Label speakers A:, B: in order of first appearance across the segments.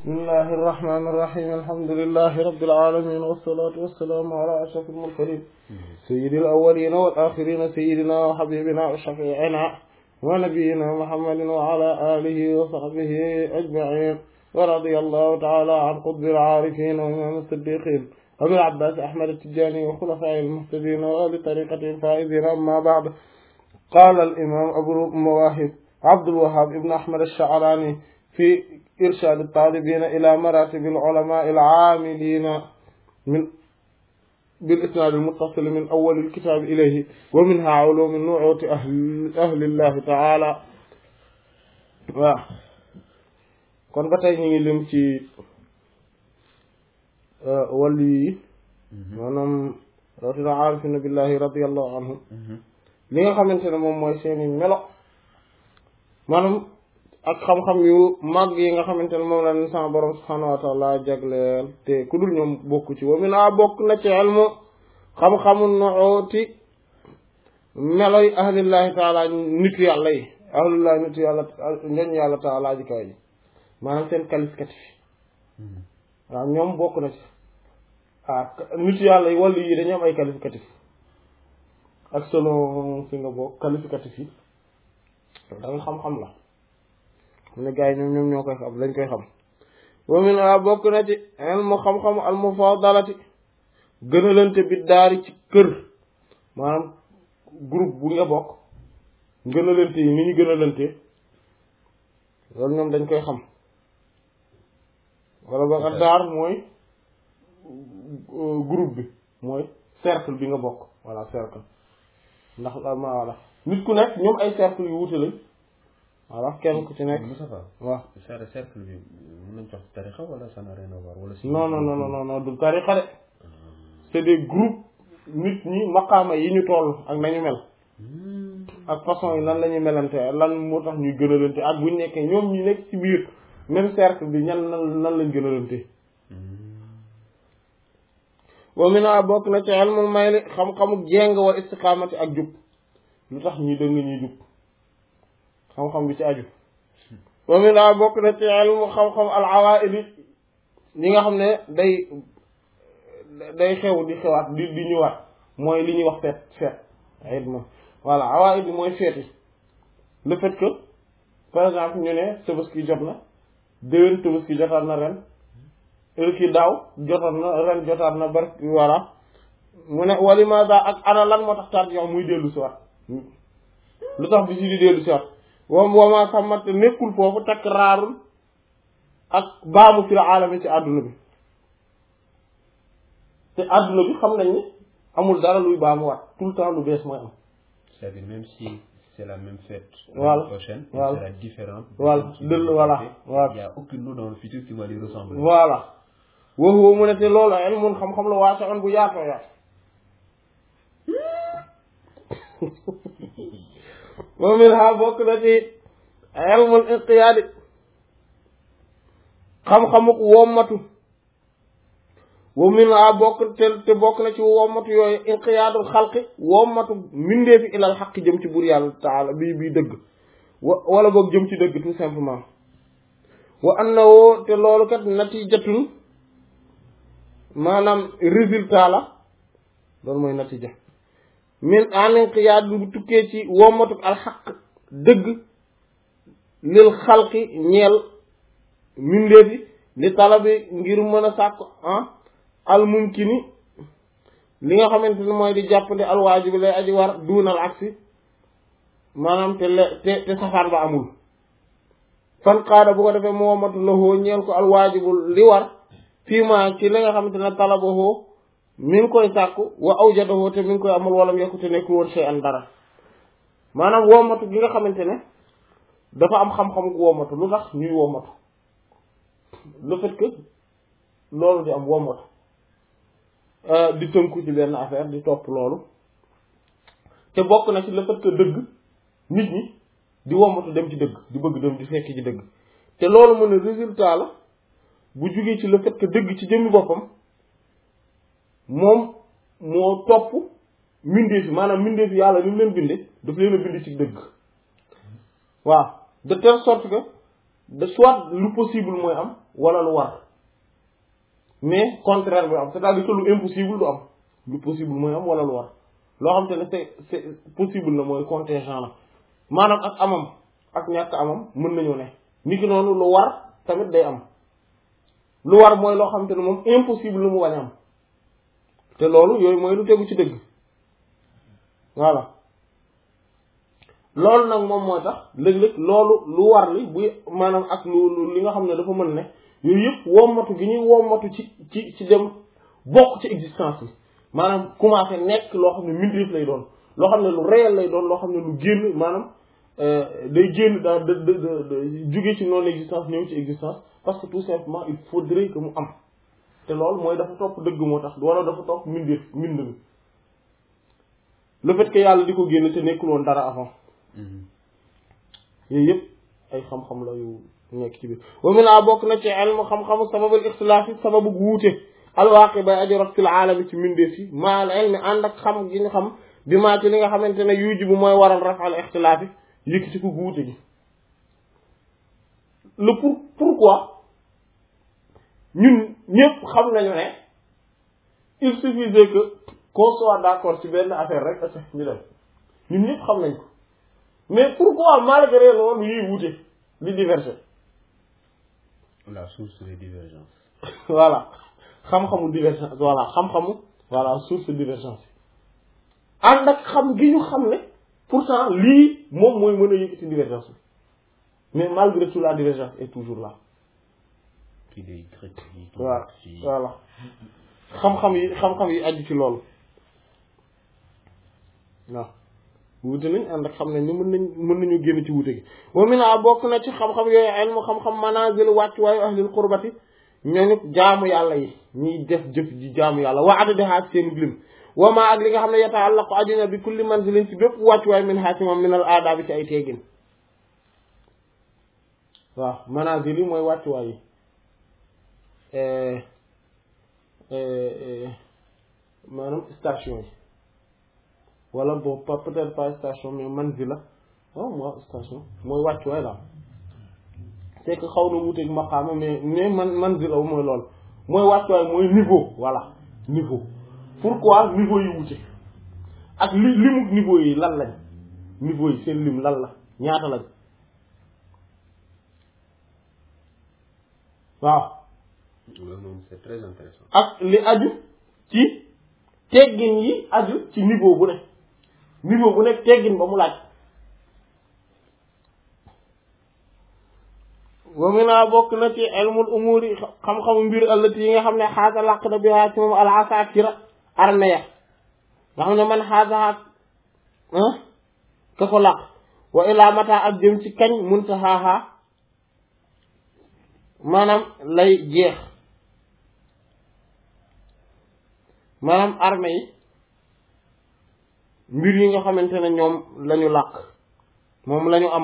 A: bismillahi irrahmani irrahim alhamdulillahi rabbil alamin wassalatu wassalamu ala ashrafil mursalin sayyidil awwalina wal akhirina sayyidina wa habibina wa shafi'ina wa nabiyyina muhammadin wa ala alihi wa sahbihi ajma'in wa radiyallahu ta'ala an qutbil arifin wa imam as-siddiqin abil abbas ahmad at-tijani wa khulafa'il muhtadin wa li tariqatil faizin amma ba'd qala al imam abu mawahib abdul wahhab ibn ahmad ash-sha'rani في إرشاد الطالبين إلى مراتب العلماء العاملين بالإسناد المتصل من أول الكتاب إليه ومنها علوم النعوت أهل الله تعالى kon ba tey ñu ngi lim ci wàllu yi maanaam rawatina aarifina billahi radiyallahu anhum li nga xamante ne moom mooy seeni melo maanaam ak xam-xam yu mag yi nga xamante ne moom la ni sama borom subhaanahu wa taala jagleel te ku dul ñoom bokk ci wa mi naa bokk na ci ilmu xam-xamu nu'uti meloy ahlillahi taala nitu yàlla yi ahlillahi nitu yàlla ñoñ yàlla taala ji kaw ji maanaam seen qualificatif waaw ñoom bokk na ci nitu yàlla yi wàllu yi dañu am ay qualificatif ak selon fi nga bokk qualificatif yi danga xam-xam la mu ne gars yi ñoom ñoo koy xam lañ koy xam wa min a bokk na ci ilmu xam-xam al mufadalati gënalante bi daari ci kër maanaam groupe bu nga bokk gënalante yi ni ñu gënalante loolu ñoom dañ koy xam wala boog ak daar mooy groupe bi mooy cercle bi nga bokk voilà cercle ndax ma voilà nit ku nekk ñoom ay cercle yu wuute lañ voilà kenn ku ci nekk waaw
B: cercle bi mën nañ jox tarixa wala ça n'a rien à voir wala
A: non du tarixa de c'est des groupes nit ñi maqaama yi ñu toll ak nañu mel ak façon yi nan la ñuy melante lan moo tax ñuy gënalante ak buñ nekkee ñoom ñu nekk ci biir même cercle bi nan lañ gënalante wa mina bokk na ci ilmul mayli xam-xamu jéng wa istiqaamati ak jub lu tax ñuy dëng ñuy jub xam-xam bi ci aju wa min daa bokk na ci ilmu xam-xam al awaid li nga xam ne day xew di xewaat di ñëwaat mooy li ñuy wax feet ayit moom voilà awaid bi mooy feet yi le fait que par exemple ñu ne Tabaski jot na déwén Tabaski jotaat na ren ki daaw jotaat na ren jotaat na bar voilà mu ne walimada ak ana lan moo tax taat yow muy dellu si waat lu tax bi si di dellu si waat wama samat nekkul foofu takraarul ak baamu fil aalami ci àdduna bi te àdduna bi xam nañ ni amul dara luy baamuwaat tout le temps lu bees mooy am.
B: c'est-à-dire même si c'est la même fête.
A: voilà
B: prochaine.
A: voilà
B: c'est la différente.
A: voilà voilà.
B: il y a aucune chose dans le futur qui va lui ressembler.
A: voilà. woowu mu ne te loolu ilmun xam-xam la waasi'un bu yaatoo yaat. wa minha bokk na ci ilmul inqiyaadi xam-xamuk wommatu wa minha bokk te bokk na ci wommatu yooyu inqiyaadul xalqi wommatu mindeefi ilal xaqi jëm ci buur yàlla taala bi dëgg wala boog jëm ci dëgg tout simplement wa annahu te loolu kat natijatun maanaam résultat la loolu mooy natija min an inqiyaad bu tukkee ci wommatuk alxaq dëgg lil xalqi ñeel mindeefi li talabi ngir mën a sàkk al mumkini li nga xamante ne mooy di jàppandi alwaajib lay aji war duunal aksi maanaam te safaan ba amul fan qaada bu ko defee mu wommatu lahoo ñeel ko alwaajibul li war fii ma ci li nga xamante ne talabahoo mi ngi koy sàkku wa awjadahu te mi ngi koy amul wala mu yekkute nekkul woon shay an dara maanaam wommatu gi nga xamante ne dafa am xam-xam wommatu lu tax ñuy wommatu le fait que loolu di am wommatu di tënku ci benn affaire di topp loolu te bokk na ci le fait que dëgg nit ñi di wommatu dem ci dëgg di bëgg dem di fekk ci dëgg te loolu mu ne résultat la bu jugee ci le fait que dëgg ci jëmmi boppam moom moo topp mbindeef yi maanaam mbindeef yi yàlla ni mu leen binde daf leen a bind ci dëgg waaw de telle sorte que de soit lu possible mooy am wala lu war mais contraire bi am c'est-à-dire que lu impossible du am lu possible mooy am wala lu war loo xam te ne c'est possible la mooy contingent la maanaam ak amam ak ñàkk amam mën nañoo ne niki noonu lu war tamit day am lu war mooy loo xam te ne moom impossible lu mu bañ am te loolu yooyu mooy lu tegu ci dëgg voilà loolu nag moom mooy tax léeg-léeg loolu lu war li buy maanaam ak lu li nga xam ne dafa mën ne yooyu yëpp wommatu gi ñuy wommatu ci dem bokk ci existence bi maanaam commencé nekk loo xam ne mbindeef lay doon loo xam ne lu réel lay doon loo xam ne lu génn maanaam day génn dans de jóge ci non existence ñëw ci existence parce que tout simplement il faudrait que mu am te loolu mooy dafa topp dëgg moo tax wala dafa topp mbindeef mbind mi le fait que yàlla di ko génn te nekkul woon dara avant yooyu yëpp ay xam-xam la yu nekk ci biir wa min a bokk na ci ilmu xam-xamu sababul ixtilaafi sababu wuute alwaaqi bay aji rot fil aalami ci mbindeef yi maa al ilmi ànd ak xam gi ñu xam bi maa ci li nga xamante ne yujibu mooy waral rafal ixtilaafi yëkkati ko wuute gi le pourquoi ñun ñëpp xam nañu ne il suffisait que qu'on soit d'accord ci benn affaire rek asa ñu dem ñun ñëpp xam nañ ko mais pourquoi malgré loolu yuy wuute li diverger
B: la source des divergences
A: voilà xam-xamu divergence voilà xam-xamu voilà source de divergence ànd ak xam gi ñu xam ne pourtant lii moom mooy mën a yëkkati divergence bi mais malgré tout la divergence est toujours là voilà voilà xam-xam yi aju ci loolu waaw wuute nañ ànd ak xam nañ ni mën nañu génn ci wuute gi wa mina bokk na ci xam-xam yooyu ilmu xam-xam manazil wàccuwaayu ahlil qurbati ñooñu jaamu yàlla yi ñiy def jëf ji jaamu yàlla wa adadaha ak seen lim wa ma ak li nga xam ne yataallaqu aju na bi kulli manzilin ci bépp wàccuwaay min haa ci moom min al aadaabi ci ay teegin waaw manazil yi mooy wàccuwaay yi maanaam station yi wala boobu peut-être pas station mais manzila waaw moo station mooy wàccuwaay la c'est que xaw na wuuteeg maqaama mais manzila mooy loolu mooy wàccuwaay mooy niveau voilà niveau pourquoi niveau yi wuute ak limu niveau yi lan lañ niveau yi seen lim lan la ñaata lañ waaw
B: loolu moom c'est très intéressant
A: ak li aju ci teggin yi aju ci niveau bu nekk teggin ba mu laaj wa mina bokk na ci ilmul umuri xam-xamu mbir allati yi nga xam ne xaasa làq na bi ci moom al asakira armée ya nga xam ne man xaasaha ka ko làq wa ilaa mata ak jëm ci kañ muntahaha maanaam lay jeex maanaam armée yi mbir yi nga xamante ne ñoom lañu làq moom lañu am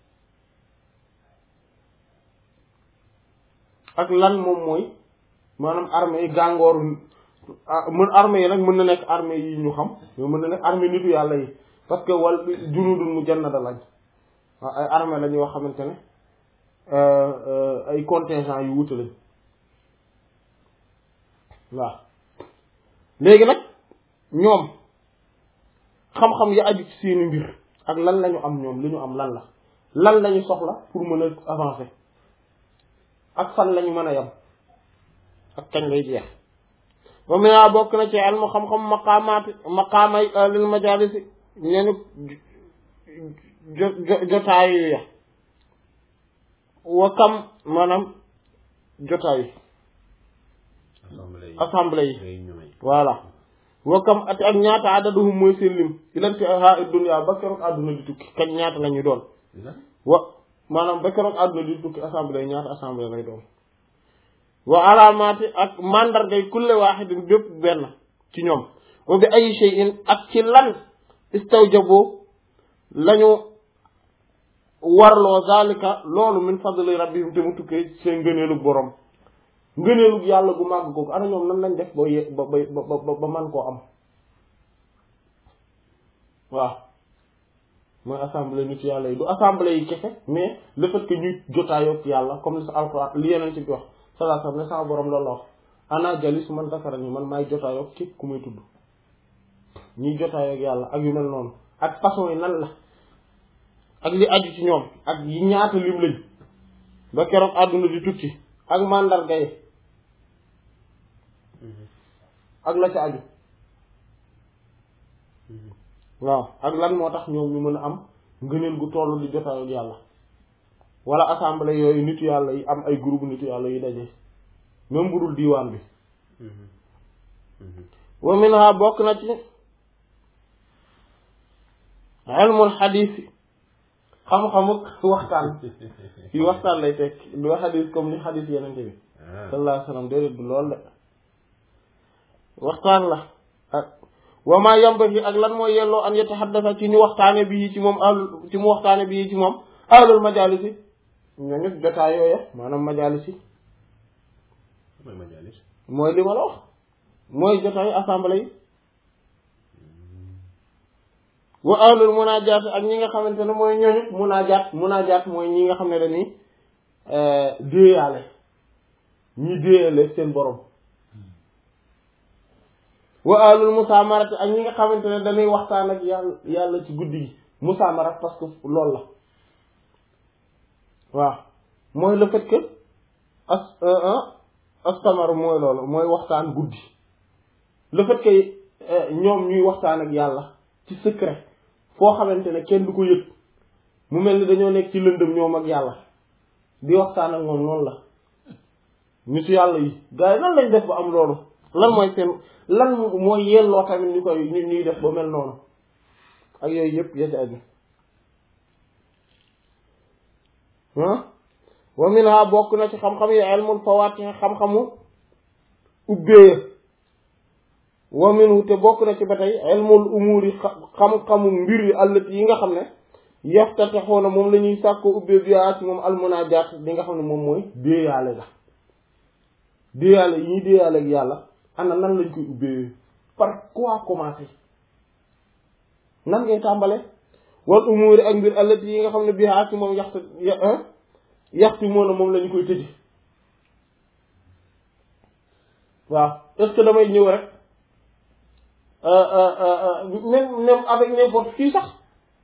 A: ak lan moom mooy maanaam armée yi gàngooru mën armée yi nag mën na nekk armée yi ñu xam mais mën na nekk armée nitu yàlla yi parce que wal junudun mujannada lañ waaw ay armée lañ yoo xamante ne ay contingent yu wuute lañ waaw léegi nag ñoom xam-xam ya aju ci seeni mbir ak lan lañu am ñoom li ñu am lan lañu soxla pour mën a avancer ak fan lañu mën a yem ak kañ lay jeex ba mu naa bokk na ci ilmu xam-xam maqaamay lil majalisi ñeenu jotaayu ya wa kam maanaam jotaayu assemblée yi voilà wa kam at ak ñaata adaduhum mooy seen lim ilanti ha dunya ba keroog àdduna di tukki kañ ñaata la ñu doon wa maanaam ba keroog àdduna di tukki assemblée ñaata assemblée lay doon wa alaamaati ak mandargay kulle waaxidin bépp benn ci ñoom wa bi ay shay'in ak ci lan istawjabo lañu warloo zalika loolu min fadli rabbihim te mu tukkee seen ngëneelu borom ngëneelu yàlla gu màgg googu ana ñoom nan lañ def ba man koo am waaw mooy assemblée nit yàlla yi du assemblée yi kese mais le fait que ñu jotaayoo ak yàlla comme li sa alxuraan li yeneen ci bi wax sallallahu alayhi wasallam ne sama borom loolu la wax ana jalis man zakarani man maay jotaayoo képp ku may tudd ñiy jotaayoo ak yàlla ak yu mel noonu ak façon yi nan la ak li aju ci ñoom ak yi ñaata lim lañ ba keroog àdduna di tukki ak màndarga yi ak la ca aju waaw ak lan moo tax ñoom ñu mën a am ngëneel gu tollu di jotaayoo ak yàlla wala assemblée yooyu nitu yàlla yi am ay groupe nitu yàlla yi daje même bu dul diiwaan bi wa minha bokk na ci ilmul xadiis xam-xamuk waxtaan fii waxtaan lay teg du xadiis comme ni xadiis yenente bi sallallahu alayhi wa sallam déedéet du lool de waxtaan la ak wa ma yambagi ak lan mooy yelloo an yatahaddasa ci ñu waxtaane bi ci moom ahlu ci mu waxtaane bi ci moom ahlul majalisi ñoo nit jotaay yooya maanaam majalisi
B: mooy majalis
A: mooy li ma la wax mooy jotaay assemblée yi wa ahlul munajaat ak ñi nga xamante ne mooy ñooñu munajaat mooy ñi nga xam ne dañuy déeyaale ñi déeyale seen borom wa ahlul musaamarat ak ñi nga xamante ne dañuy waxtaan ak yàlla ci guddi gi musaamarat parce que loolu la waaw mooy le fait que astamar mooy loolu mooy waxtaan guddi le fait que ñoom ñuy waxtaan ak yàlla ci secret foo xamante ne kenn du ko yëg mu mel ni dañoo nekk ci lëndëm ñoom ak yàlla di waxtaan ak moom noonu la nitu yàlla yi gars yi lan lañ def ba am loolu lan mooy seen lan mooy yelloo tamit ñu koy ñuy def ba mel noonu ak yooyu yëpp ya ci aju wa minha bokk na ci xam-xam yi ilmul fawaatih xam-xamu ubbeeya wa minhu te bokk na ci ba tey ilmul umuri xam-xamu mbir yi allati yi nga xam ne yaftatixuuna moom la ñuy sàkkoo ubbee biyaa ci moom almunaajaat li nga xam ne moom mooy déeyaale la déeyaale yi ñuy déeyaale ak yàlla ana nan lañ koy ubbee par quoi commencer nan ngay tàmbale wal umuri ak mbir allati yi nga xam ne biyaa ci moom yaxti moo na moom la ñu koy tëji waaw est-ce que damay ñëw rek même avec n'importe qui sax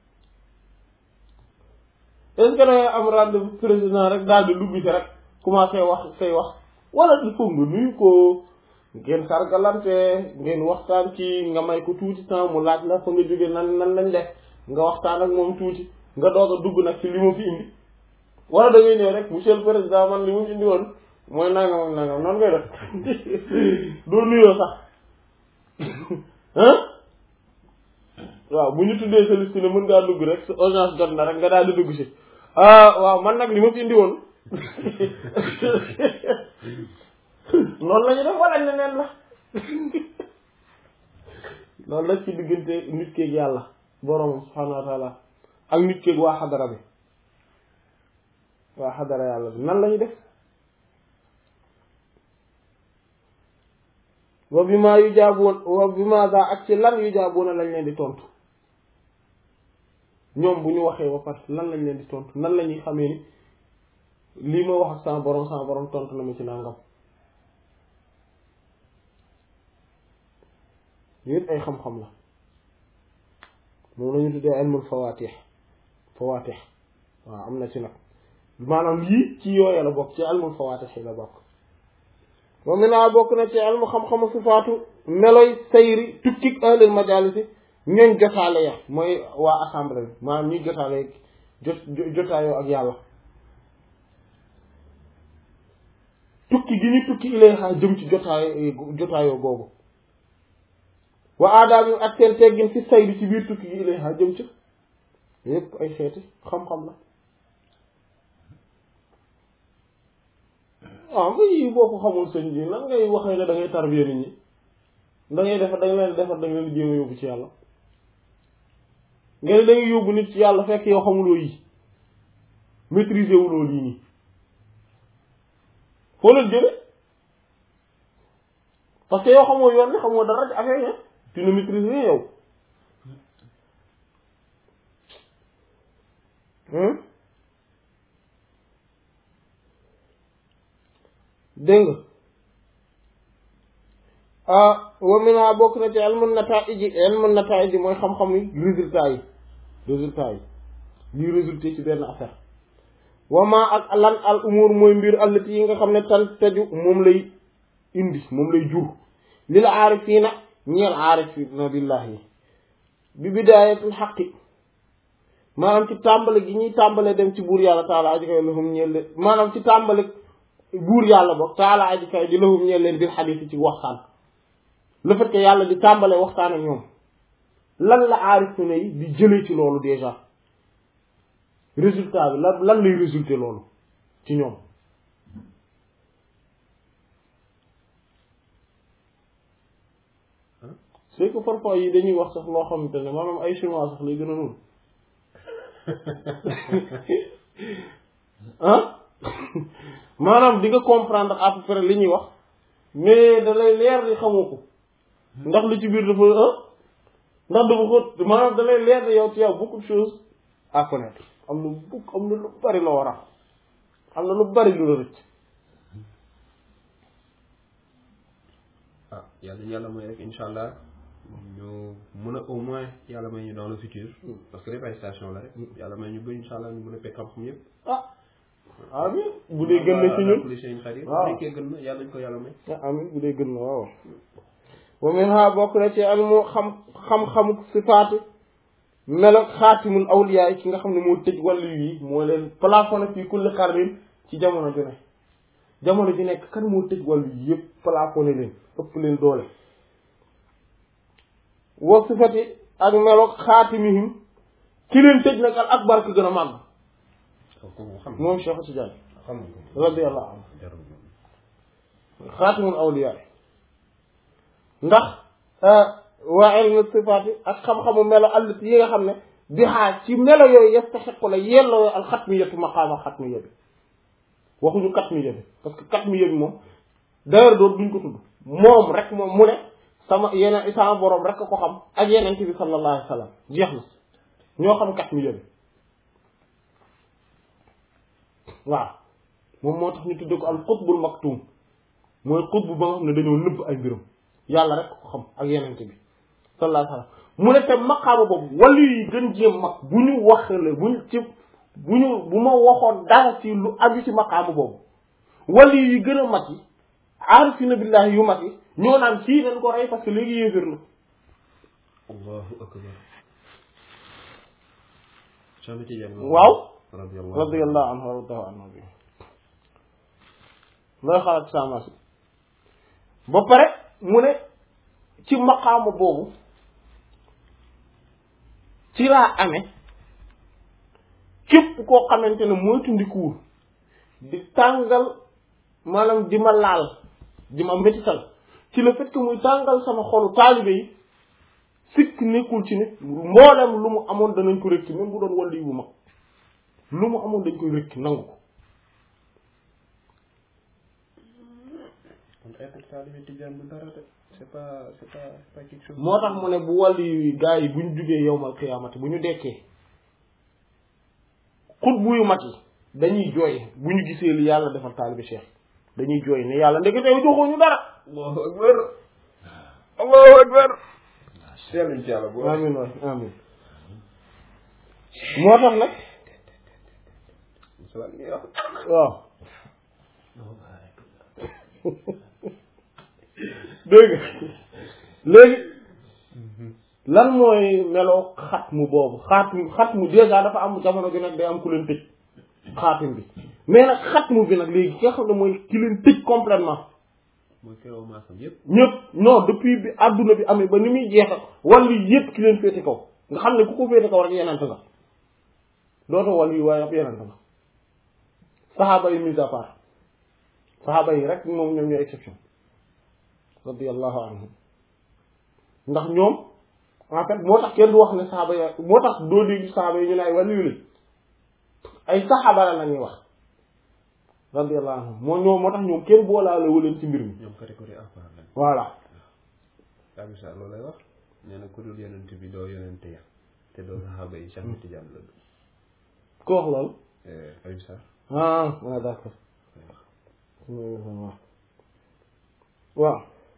A: est-ce que dangay am rendez-vous président rek daal di dugg ci rek commencé wax say wax wala il faut nga nuyu ko ngeen sargalante ngeen waxtaan ci nga may ko tuuti temps mu laaj la fa nga jóge nan lañ def nga waxtaan ak moom tuuti nga doog a dugg nag ci li ma fi indi wala da ngay ñëw rek monsieur le président man li mu indi woon mooy nangam ak nangam noonu ngay def doo nuyoo sax waaw bu ñu tuddee sa liste ne mën ngaa dugg rek sa audience jot na rek nga daal di dugg si waaw man nag li ma fi indi woon noonu la ñu def wala neneen la loolu la ci diggante nit keeg yàlla borom subhaanahu wa taala ak nit keeg waa xadara bi waa xadara yàlla bi nan la ñu def wa bi ma yu jaaboon wa bi ma daa ak ci lan yu jaaboona lañ leen di tontu ñoom bu ñu waxee ba pare lan lañ leen di tontu nan la ñuy xamee ni lii ma wax ak sama borom tontu na ma ci nangam yëpp ay xam-xam la moom la ñu tuddee ilmul fawaatih waaw am na ci nag maanaam yii ci yooya la bokk ci ilmul fawaatih la bokk moom mi naa bokk na ci ilmu xam-xamu sifaatu meloy sayri tukkik ahlul majalisi ñooñ jotaale ya mooy waa assemblée bi maanaam ñuy jotaale jotaayoo ak yàlla tukki gi ñu tukki ilayha jëm ci jotaayoo googu wa aadaam ak seen teggin fi sayri ci biir tukki gi ilayha jëm ci yépp ay xeeti xam-xam la waaw nga yi boo ko xamul sëñ bi lan ngay waxee ne da ngay tarbiya nit ñi da ngay defar da nga leen defar da nga leen jéem a yóbbu ci yàlla nga ne da ngay yóbbu nit ci yàlla fekk yow xamuloo yi maîtriser wuloo lii nii foo leen jële parce que yow xamoo yoon ne xamoo dara ci affaire yi tu ne maîtrises rien yow dégg nga wa minha bokk na ci ilmun nataa'ij mooy xam-xam yi résultat yi lii résulté ci benn affaire wama ak lan al umur mooy mbir allati yi nga xam ne tan taju moom lay indi moom lay jur lil aarifiina ñeel aarifiina billahi bi bidaayatul xaqi maanaam ci tàmbale gi ñuy tàmbale dem ci buur yàlla taala aji kay lahum ñeel leen maanaam ci tàmbale buur yàlla boog taala aji kay di lahum ñeel leen bil xadiis ci waxtaan le fait que yàlla di tàmbale waxtaan ak ñoom lan la aarifiina yi di jëlee ci loolu déjà résultat bi lan lay résulter loolu ci ñoom c'est que parfois yi dañuy wax sax loo xamante ne maanaam ay chinois sax lay gën a noonu maanaam di nga comprendre à peu près li ñuy wax mais da lay leer di xamoo ko ndax li ci biir dafa ndax dafa xóot maanaam da lay leer di yow ci yow beaucoup de choses à connaître am na lu bari la war a am na lu bari lu la rëcc
B: yàlla mooy rek incha allah ñu mën a au moins yàlla may ñu dans le futur parce que lépp ay station la rek yàlla may ñu bëri incha allah ñu mën a fekk xam-xam yëpp
A: amin bu dee gën na ci ñun
B: waaw bu dee gën na yàlla nañ ko yàlla may
A: amin bu dee gën na waaw wa minha bokk na ci almu xam-xamu sifaati melo xaatimul awliya ki nga xam ne moo tëj wàllu yi moo leen plafonné fii kulli qarnin ci jamono ju ne jamono ji nekk kan moo tëj wàllu yi yëpp plafonné leen ëpp leen doole wa sifati ak melo xaatimihim ki leen tëj nag al akbar ko gën a màgg moom Cheikh Tidiane radiyallahu anhu xaatimul awliya ndax waa ilmu sifaati ak xam-xamu melo allati yi nga xam ne bihaa ci melo yooyu yastaxiqu la yelloo al xatmiyatu maqaama xatmiya bi waxuñu katmiya bi parce que katmiya bi moom d'ailleurs doon duñ ko tudd moom rek moom mu ne sama boroom rek a ko xam ak yeneen bi sallallahu alayhi wa sallam jeex na ñoo xam katmiya bi waaw moom moo tax ñu tuddee ko al qutbul maktum mooy qutb ba nga xam ne dañoo nëbb ay mbiram yàlla rek ko xam ak yeneen bi sallallahu alayhi wa sallam mu ne te maqaama boobu wàllu yi gën jéem mag bu ñu waxale bu ma waxoon dara ci lu aju ci maqaama boobu wàllu yi gën a mag yi aarifina billahi yu mag yi ñoo naan kii dañ ko rey parce que léegi yéefér la
B: allahu akbar
A: waaw radiyallahu anhu waradahu anhu bi looy xalaat sama si ba pare mu ne ci maqaama boobu ci laa amee képp koo xamante ne mooy tundikuwul di tàngal maanaam di ma laal di ma métital ci le fait que muy tàngal sama xolu taalibe yi sikk nekkul ci nit mboolem lu mu amoon danañ ko rëkki même bu doon wàllu yi bu mag lu mu amoon dañ koy rëkki nangu ko moo tax mu ne bu wàllu yi gaa yi bu ñu jugee yowmal qiyaamati bu ñu dekkee xutbu yu mag yi dañuy jooy bu ñu gisee li yàlla defal taalibe Cheikh dañuy jooy ne yàlla ndekete yow joxoo ñu dara.
B: allahu akbar allahu akbar. seetluñ ci yàlla bu
A: amiin waay amiin. moo tax nag. waaw. dégg léegi lan mooy meloo xatmu boobu xatmu déjà dafa am jamono bi nag day am ku leen tëj xaatim bi mais nag xatmu bi nag léegi ki nga xam ne mooy ki leen tëj complètement
B: mooy keroog maasam yëpp
A: ñëpp non depuis bi adduna bi amee ba ni muy jeexal wàllu yëpp ki leen féete kaw nga xam ne ku ko féete kaw rek yenente nga dootoo wàllu yi waaye ab yenente nga saxaaba yi mise à part saxaaba yi rek moom ñoom ñooy exception radiyallahu anhum ndax ñoom en fait moo tax kenn du wax ne saxaaba yi moo tax doo dégg saxaaba yi ñu ne ay wàllu yu lañ ay saxaaba la ñuy wax radiyallahu anhum moo tax ñoom kenn boolaale wuleen ci mbir mi.
B: ñoom catégorie à part lañ.
A: voilà.
B: Habib Sarr loolu lay wax nee na ku dul yonent bi doo yonent ya te doo saxaaba yi Cheikh Tidiane la.
A: ku wax loolu.
B: Habib Sarr.
A: ah d'accord waaw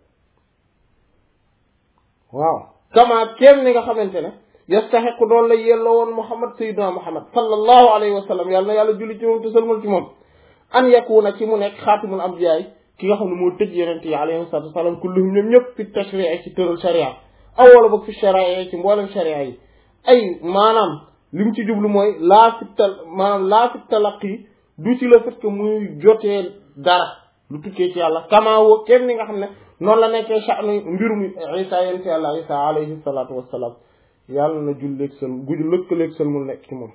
A: waaw kama kenn ni nga xamante ne yastaxiqu doon la yelloo woon Muhammad sayyidina Muhammad sallallahu alayhi wa sallam yàlla na yàlla julli ci moom te sëlmal ci moom an yakuna ci mu nekk xaatimul ambiyaay ki nga xam ne moo tëj yenente yi alayhi salatu wasalam kulluhum ñoom ñëpp fi tashri'i ci tëral sharia aw wala boog fi sharia ci mboolem sharia yi ay maanaam li mu ci jublu mooy laa fi talaqi du ci le fait que muy jotee dara lu tukkee ci yàlla kamaawo kenn ni nga xam ne noonu la nekkee sha'nu mbirum Isa yente yàlla Isa alayhi salatu wassalam yàlla na julleeg sël guju lëkkaleeg sël mu nekk ci moom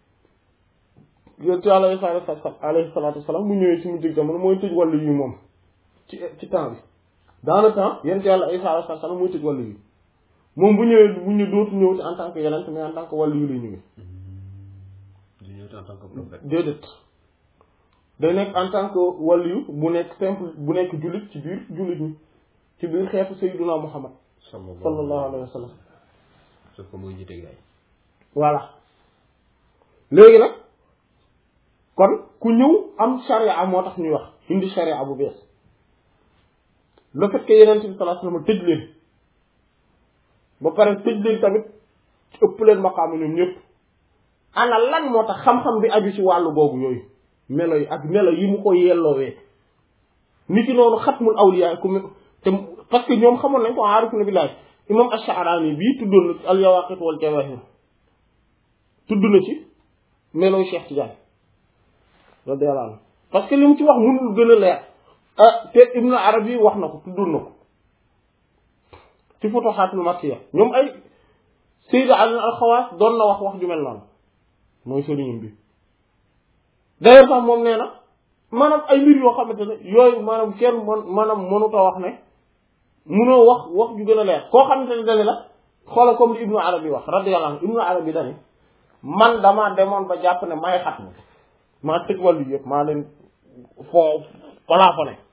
A: yente yàlla Isa alayhi salatu wassalam mu ñëwee ci mu jëg jamono mooy tëj wàllu yi moom ci temps bi dans le temps yente yàlla Isa alayhi salatu wassalam mooy tëj wàllu yi moom bu ñëwee bu ñu dootu ñëw ci en tant que yeneen mais en tant que wàllu yu lay ñëwee.
B: du ñëw en tant que prophète.
A: déedéet day nekk en tant que wàllu yu bu nekk simple bu nekk jullit ci biir jullit ñi ci biir xeetu Sayyiduna Muhammad. sallallahu alayhi wa sallam.
B: sauf que mooy jiite gaay.
A: voilà léegi nag kon ku ñëw am charia moo tax ñuy wax indi charia bu bees le fait que yeneen bi sallallahu alayhi wa sallam tëj leen. ba pare tëj leen tamit ëpp leen maqaama ñoom ñëpp ana lan moo tax xam-xam bi aju ci wàllu googu yooyu melo yi ak melo yi mu ko yelloowee ni ki noonu xatmul awliya ku te parce que ñoom xamoon nañ ko aarifuna billahi imam ash-Sha'rani bii tuddoon na ci al-Yawaqit wal Jawahir tudd na ci meloy Cheikh Tidiane radiyallahu anhu parce que li mu ci wax mënul gën a leer te Ibn Arabi wax na ko tuddoon na ko ci Futuhatul Makkiya ñoom ay Sayyid Ali al-Khawas doon na wax ju mel noonu mooy sëriñam bi d'ailleurs sax moom nee na maanaam ay mbir yoo xamante ne yooyu maanaam kenn maanaam mënut a wax ne mënoo wax ju gën a leer koo xamante ne dani la xoola comme li Ibnu Arabi wax radiyallahu anhu Ibnu Arabi dani man damaa demoon ba jàpp ne may xat na maa tëj wàllu yëpp maa leen plafonné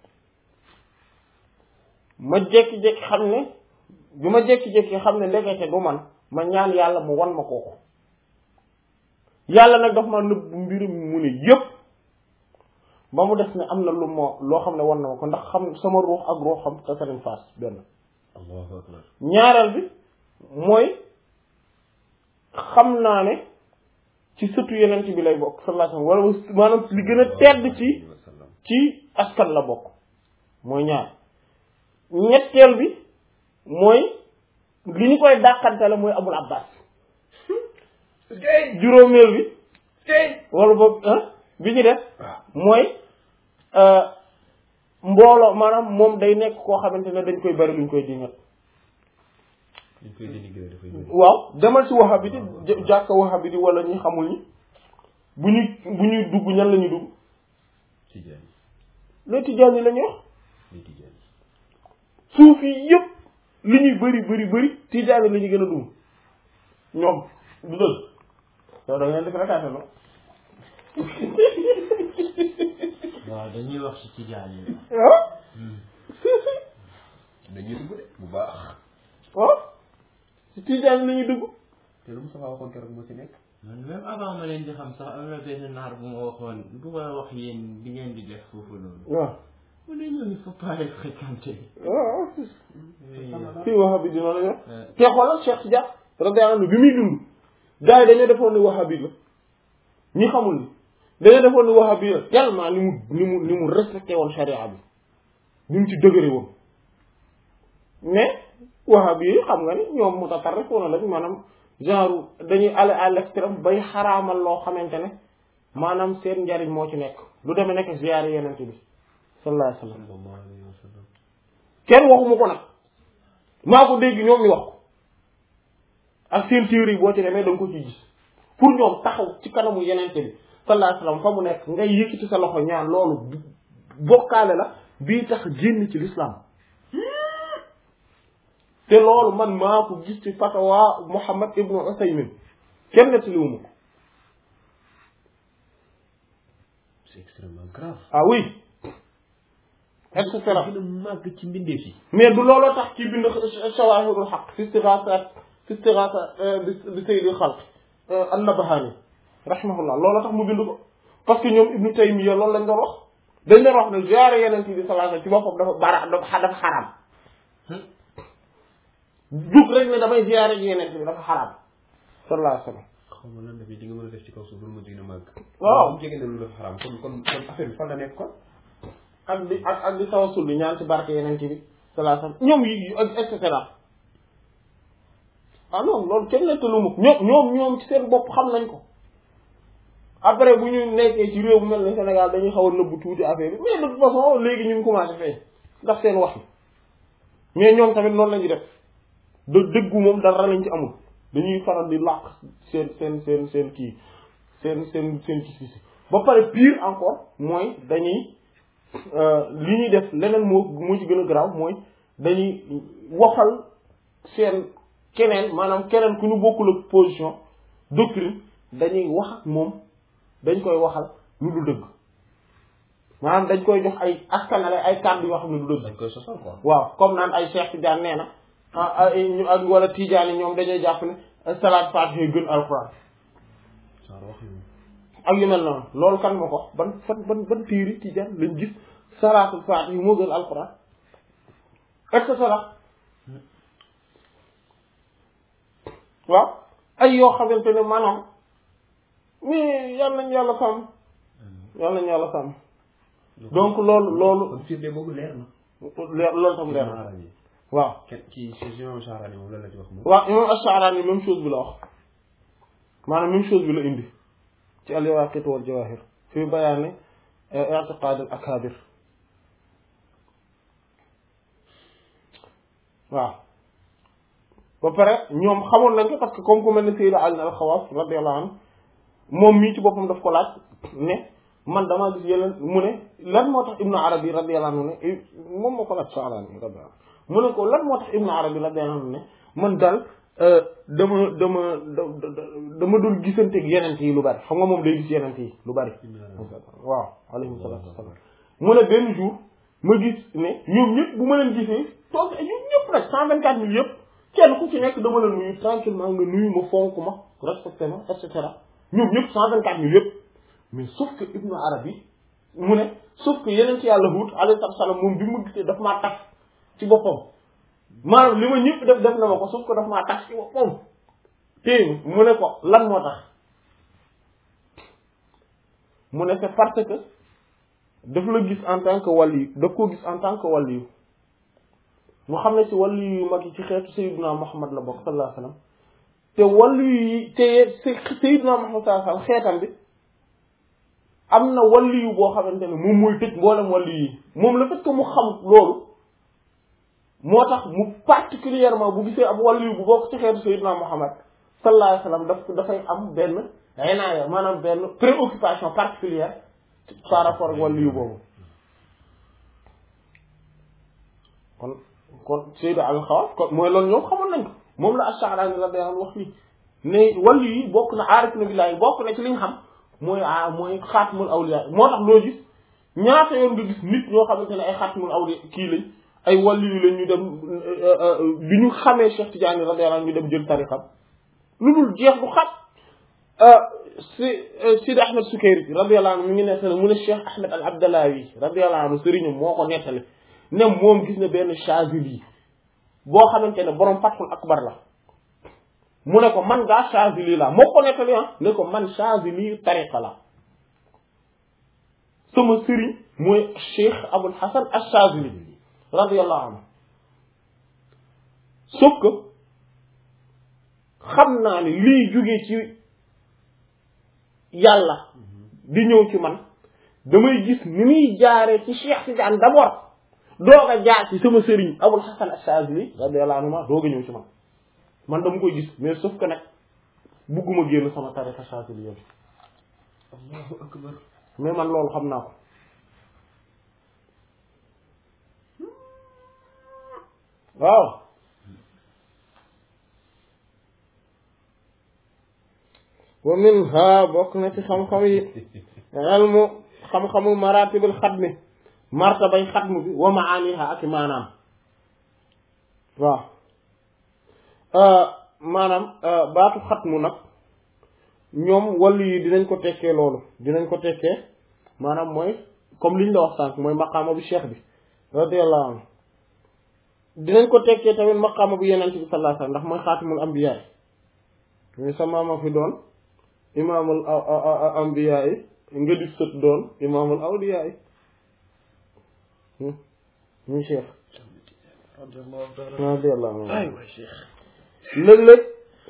A: ma jékki-jékki xam ne bi ma jékki-jékki xam ne ndekete du man ma ñaan yàlla mu wan ma kooku yàlla nag daf ma nëbb mbirum mu ne yëpp ba mu def ne am na lu moo loo xam ne wan na ma ko ndax xam sama ruux ak ruux xam tasarin face benn
B: Allahu akbar
A: ñaareel bi mooy xam naa ne ci sëtu yeneen bi lay bokk sallallahu alayhi wasallam wala maanaam li gën a tedd ci askan la bokk mooy ñaar ñetteel bi mooy li ñu koy dàqante la mooy Abul Abbas juróomeel bi wala boog bi ñu def mooy mbooloo maanaam moom day nekk koo xamante ne dañ koy bari luñ koy dingat waaw demal ci wahabiti jàkka wahabiti wala ñi xamul ñi bu ñuy dugg ñan la ñuy dugg les tijaan yi la ñuy wax suuf yi yëpp li ñuy bëri tijaan yi la ñuy gën a dugg ñoom du dëgg yow da ngeen def rekaate no
C: waaw dañuy wax ci tijaan yi
B: dañuy dugg de bu baax
A: waaw ci tijaan la ñuy dugg
B: te lu mu sax waxoon keroog moo ci nekk
C: man même avant ma leen di xam sax am na benn naar bu ma waxoon bu ma wax yéen bi ngeen di def foofu noonu
A: waaw
C: mu ne ñoo il faut pas les fréquenter
A: waaw fii wahabi dina la ñor te xoolal Cheikh Tidiane radiyallahu anhu bi muy dund gars yi dañoo defoon ni wahabi la ñi xamul ni dañoo defoon ni wahabi la tellement ni mu respecté woon charia bi ni mu ci dëgëre woon mais wahabi yi xam nga ni ñoom mutatarrifoona lañ maanaam genre dañuy aller à l'extrême bay xaraamal loo xamante ne maanaam seen njariñ moo ci nekk lu demee nekk ziyaare yeneen bi sallallahu alayhi wa sallam kenn waxuma ko nag maa ko dégg ñoom ñu wax ko ak seen théorie boo ci demee da nga ko ci gis pour ñoom taxaw ci kanamu yeneen bi sallallahu alayhi wa sallam fa mu nekk ngay yëkkati sa loxo ñaan loolu bokkaale la bii tax génn ci l'islam te loolu man maa ko gis ci fatawa Muhammad ibnu Usaymin kenn nettaliwuma ko
B: c'est extrêmement grave
A: ah oui et cetera
B: gën a màgg ci mbindeef yi
A: mais du looloo tax ci bind Shawahirul Haqq fi istighatha bi sayyidil khalq an-Nabhani rahimahullah looloo tax mu bind ko parce que ñoom Ibnu Taymiyya loolu lañ doon wax dañ doon wax ne ziyaare yeneen bi sallallahu alayhi wasallam ci boppam dafa xaraam jug rek ne damay ziyaare ji yeneen bi dafa xaraam sallallahu alayhi wasallam.
B: xaw ma lan dafay di nga mën a def ci kaw suuf lu mu gën a màgg.
A: waaw
B: bu jege ne lu dafa xaraam kon affaire bi fan la nekk kon.
A: ak di tawassul bi ñaan ci barke yeneen bi sallallahu alayhi wasallam ñoom yi et cetera. ah non loolu kenn nettalu ma ñoom ci seen bopp xam nañ ko après bu ñu nekkee ci réew bu mel ni Sénégal dañuy xaw a nëbbu tuuti affaire bi mais de toute façon léegi ñu ngi commencé feeñ ndax seen wax yi mais ñoom tamit noonu lañu def dëggu moom dara lañ ci amul dañuy faral di làq seen kii seen gis-gis ba pare pire encore mooy dañuy li ñuy def leneen moo ci gën a garaaw mooy dañuy waxal seen keneen maanaam keneen ku ñu bokkul ak position doctrine dañuy wax ak moom dañ koy waxal lu du dëgg maanaam dañ koy jox ay askanale ay kàddu yoo xam ne du dëgg.
B: dañ koy sosal quoi.
A: waaw comme naan ay Cheikh Tidiane nee na ñu ak wala Tidiane ñoom dañuy jàpp ne salaat Faatiha gën alxuraan ak yu mel noonu loolu kan ma ko ban téere Tidiane lañ gis salaatul Faatiha moo gën alxuraan et cetera. waaw ay yoo xamante ne maanaam mais yal nañu yàlla sàmm donc loolu
B: kon firnde boobu leer na.
A: loolu tam leer na waaw.
B: ci imam Sha'rani moom lan la ci wax moom.
A: waaw imam Sha'rani même chose bi la wax maanaam même chose bi la indi ci al-Yawaqit wal Jawahir fi bayaani i'tiqad al-akabir waaw. ba pare ñoom xamoon nañ ko parce que comme ku mel ne Sayyid Ali al-Khawas radiyallahu anhu moom mii ci boppam daf ko laaj ne man damaa gis yeneen mu ne lan moo tax Ibn Arabi radiyallahu anhu ne moom moo ko laaj Sha'rani radiyallahu anhu mu ne ko lan moo tax Ibn Arabi radiyallahu anhu ne man daal dama dul gisanteeg yeneen yi lu bari xam nga moom day gis yeneen yi lu bari. waaw alayhi salaatu wassalaam mu ne benn jour ma gis ne ñoom ñëpp bu ma leen gisee toog ñoom ñëpp nag 124 000 yëpp. kenn ku ci nekk dama la nuyu tranquillement nga nuyu ma fonk ma respecté ma et cetera ñoom ñëpp 124 000 yëpp mais sauf que Ibnu Arabi mu ne sauf que yeneen ci yàlla Huud alayhi salaam moom bi mu gisee daf maa tax ci boppam maanaam li ma ñëpp def na ma ko sauf que daf maa tax ci boppam téye mu ne ko lan moo tax mu ne c'est parce que daf la gis en tant que wali daf koo gis en tant que wali mu xam ne ci wàllu yu mag yi ci xeetu Sayyidina Muhammad la bokk sallallahu alayhi wasallam te wàllu yi te Sayyidina Muhammad sallallahu alayhi wasallam xeetam bi am na wàllu yu boo xamante ne moom mooy tëj mboolem wàllu yi moom le fait que mu xam loolu moo tax mu particulièrement bu gisee ab wàllu yu bu bokk ci xeetu Sayyidina Muhammad sallallahu alayhi wasallam dafay am benn inaaya maanaam benn préoccupation particulière par rapport ak wàllu yu boobu kon Sayyid al-Khawas kon mooy loolu ñoom xamoon nañ ko moom la Ash-Sha'rani radiyallahu anhu wax fii ne wàllu yi bokk na aarif na billahi bokk na ci li nga xam mooy xaatimul awliya moo tax loo gis ñaata yoon nga gis nit ñoo xamante ne ay xaatimul awliya kii lañ ay wàllu yu lañ ñu dem bi ñu xamee Cheikh Tidiane radiyallahu anhu ñu dem jël tariqam lu dul jeex du xat Sidi Ahmed Sukayri radiyallahu anhu mi ngi nettali mu ne Cheikh Ahmed al-Abdallawi radiyallahu anhu sëriñam moo ko nettali ne moom gis na benn Chazili boo xamante ne borom Fathul Akbar la mu ne ko man gaa Chazili la moo ko nettali ne ko man Chazili tariqa la sama sëriñ mooy Cheikh Abul Hasan Ash-Chazili radiyallahu anhu sauf que xam naa ne lii jógee ci yàlla di ñëw ci man damay gis ni muy jaaree ci Cheikh Tidiane d'abord doog a jaar ci sama sëriñ Abul Hasan Ash-Shazili radiyallahu anhu doog a ñëw ci man dama koy gis mais sauf que nag bugguma génn sama tariqa Shazili yoon
B: Allahu akbar
A: mais man loolu xam naa ko waaw wa minha bokk na ci xam-xam yi ilmu xam-xamu maratibul xatmi martabay xatmu bi wa maaniha ak maanaam waaw maanaam baatu xatmu nag ñoom wàllu yi dinañ ko tekkee loolu dinañ ko tekkee maanaam mooy comme liñ la wax sànq mooy maqaama bu cheikh bi radiyallahu anhu dinañ ko tekkee tamit maqaama bu yenente bi sallallahu alayhi wasallam ndax mooy xaatimul ambiya yi muy sa maama fi doon imaamul ambiya yi nga di sët doon imaamul awliya yi muy cheikh radiyallahu anhu léeg-léeg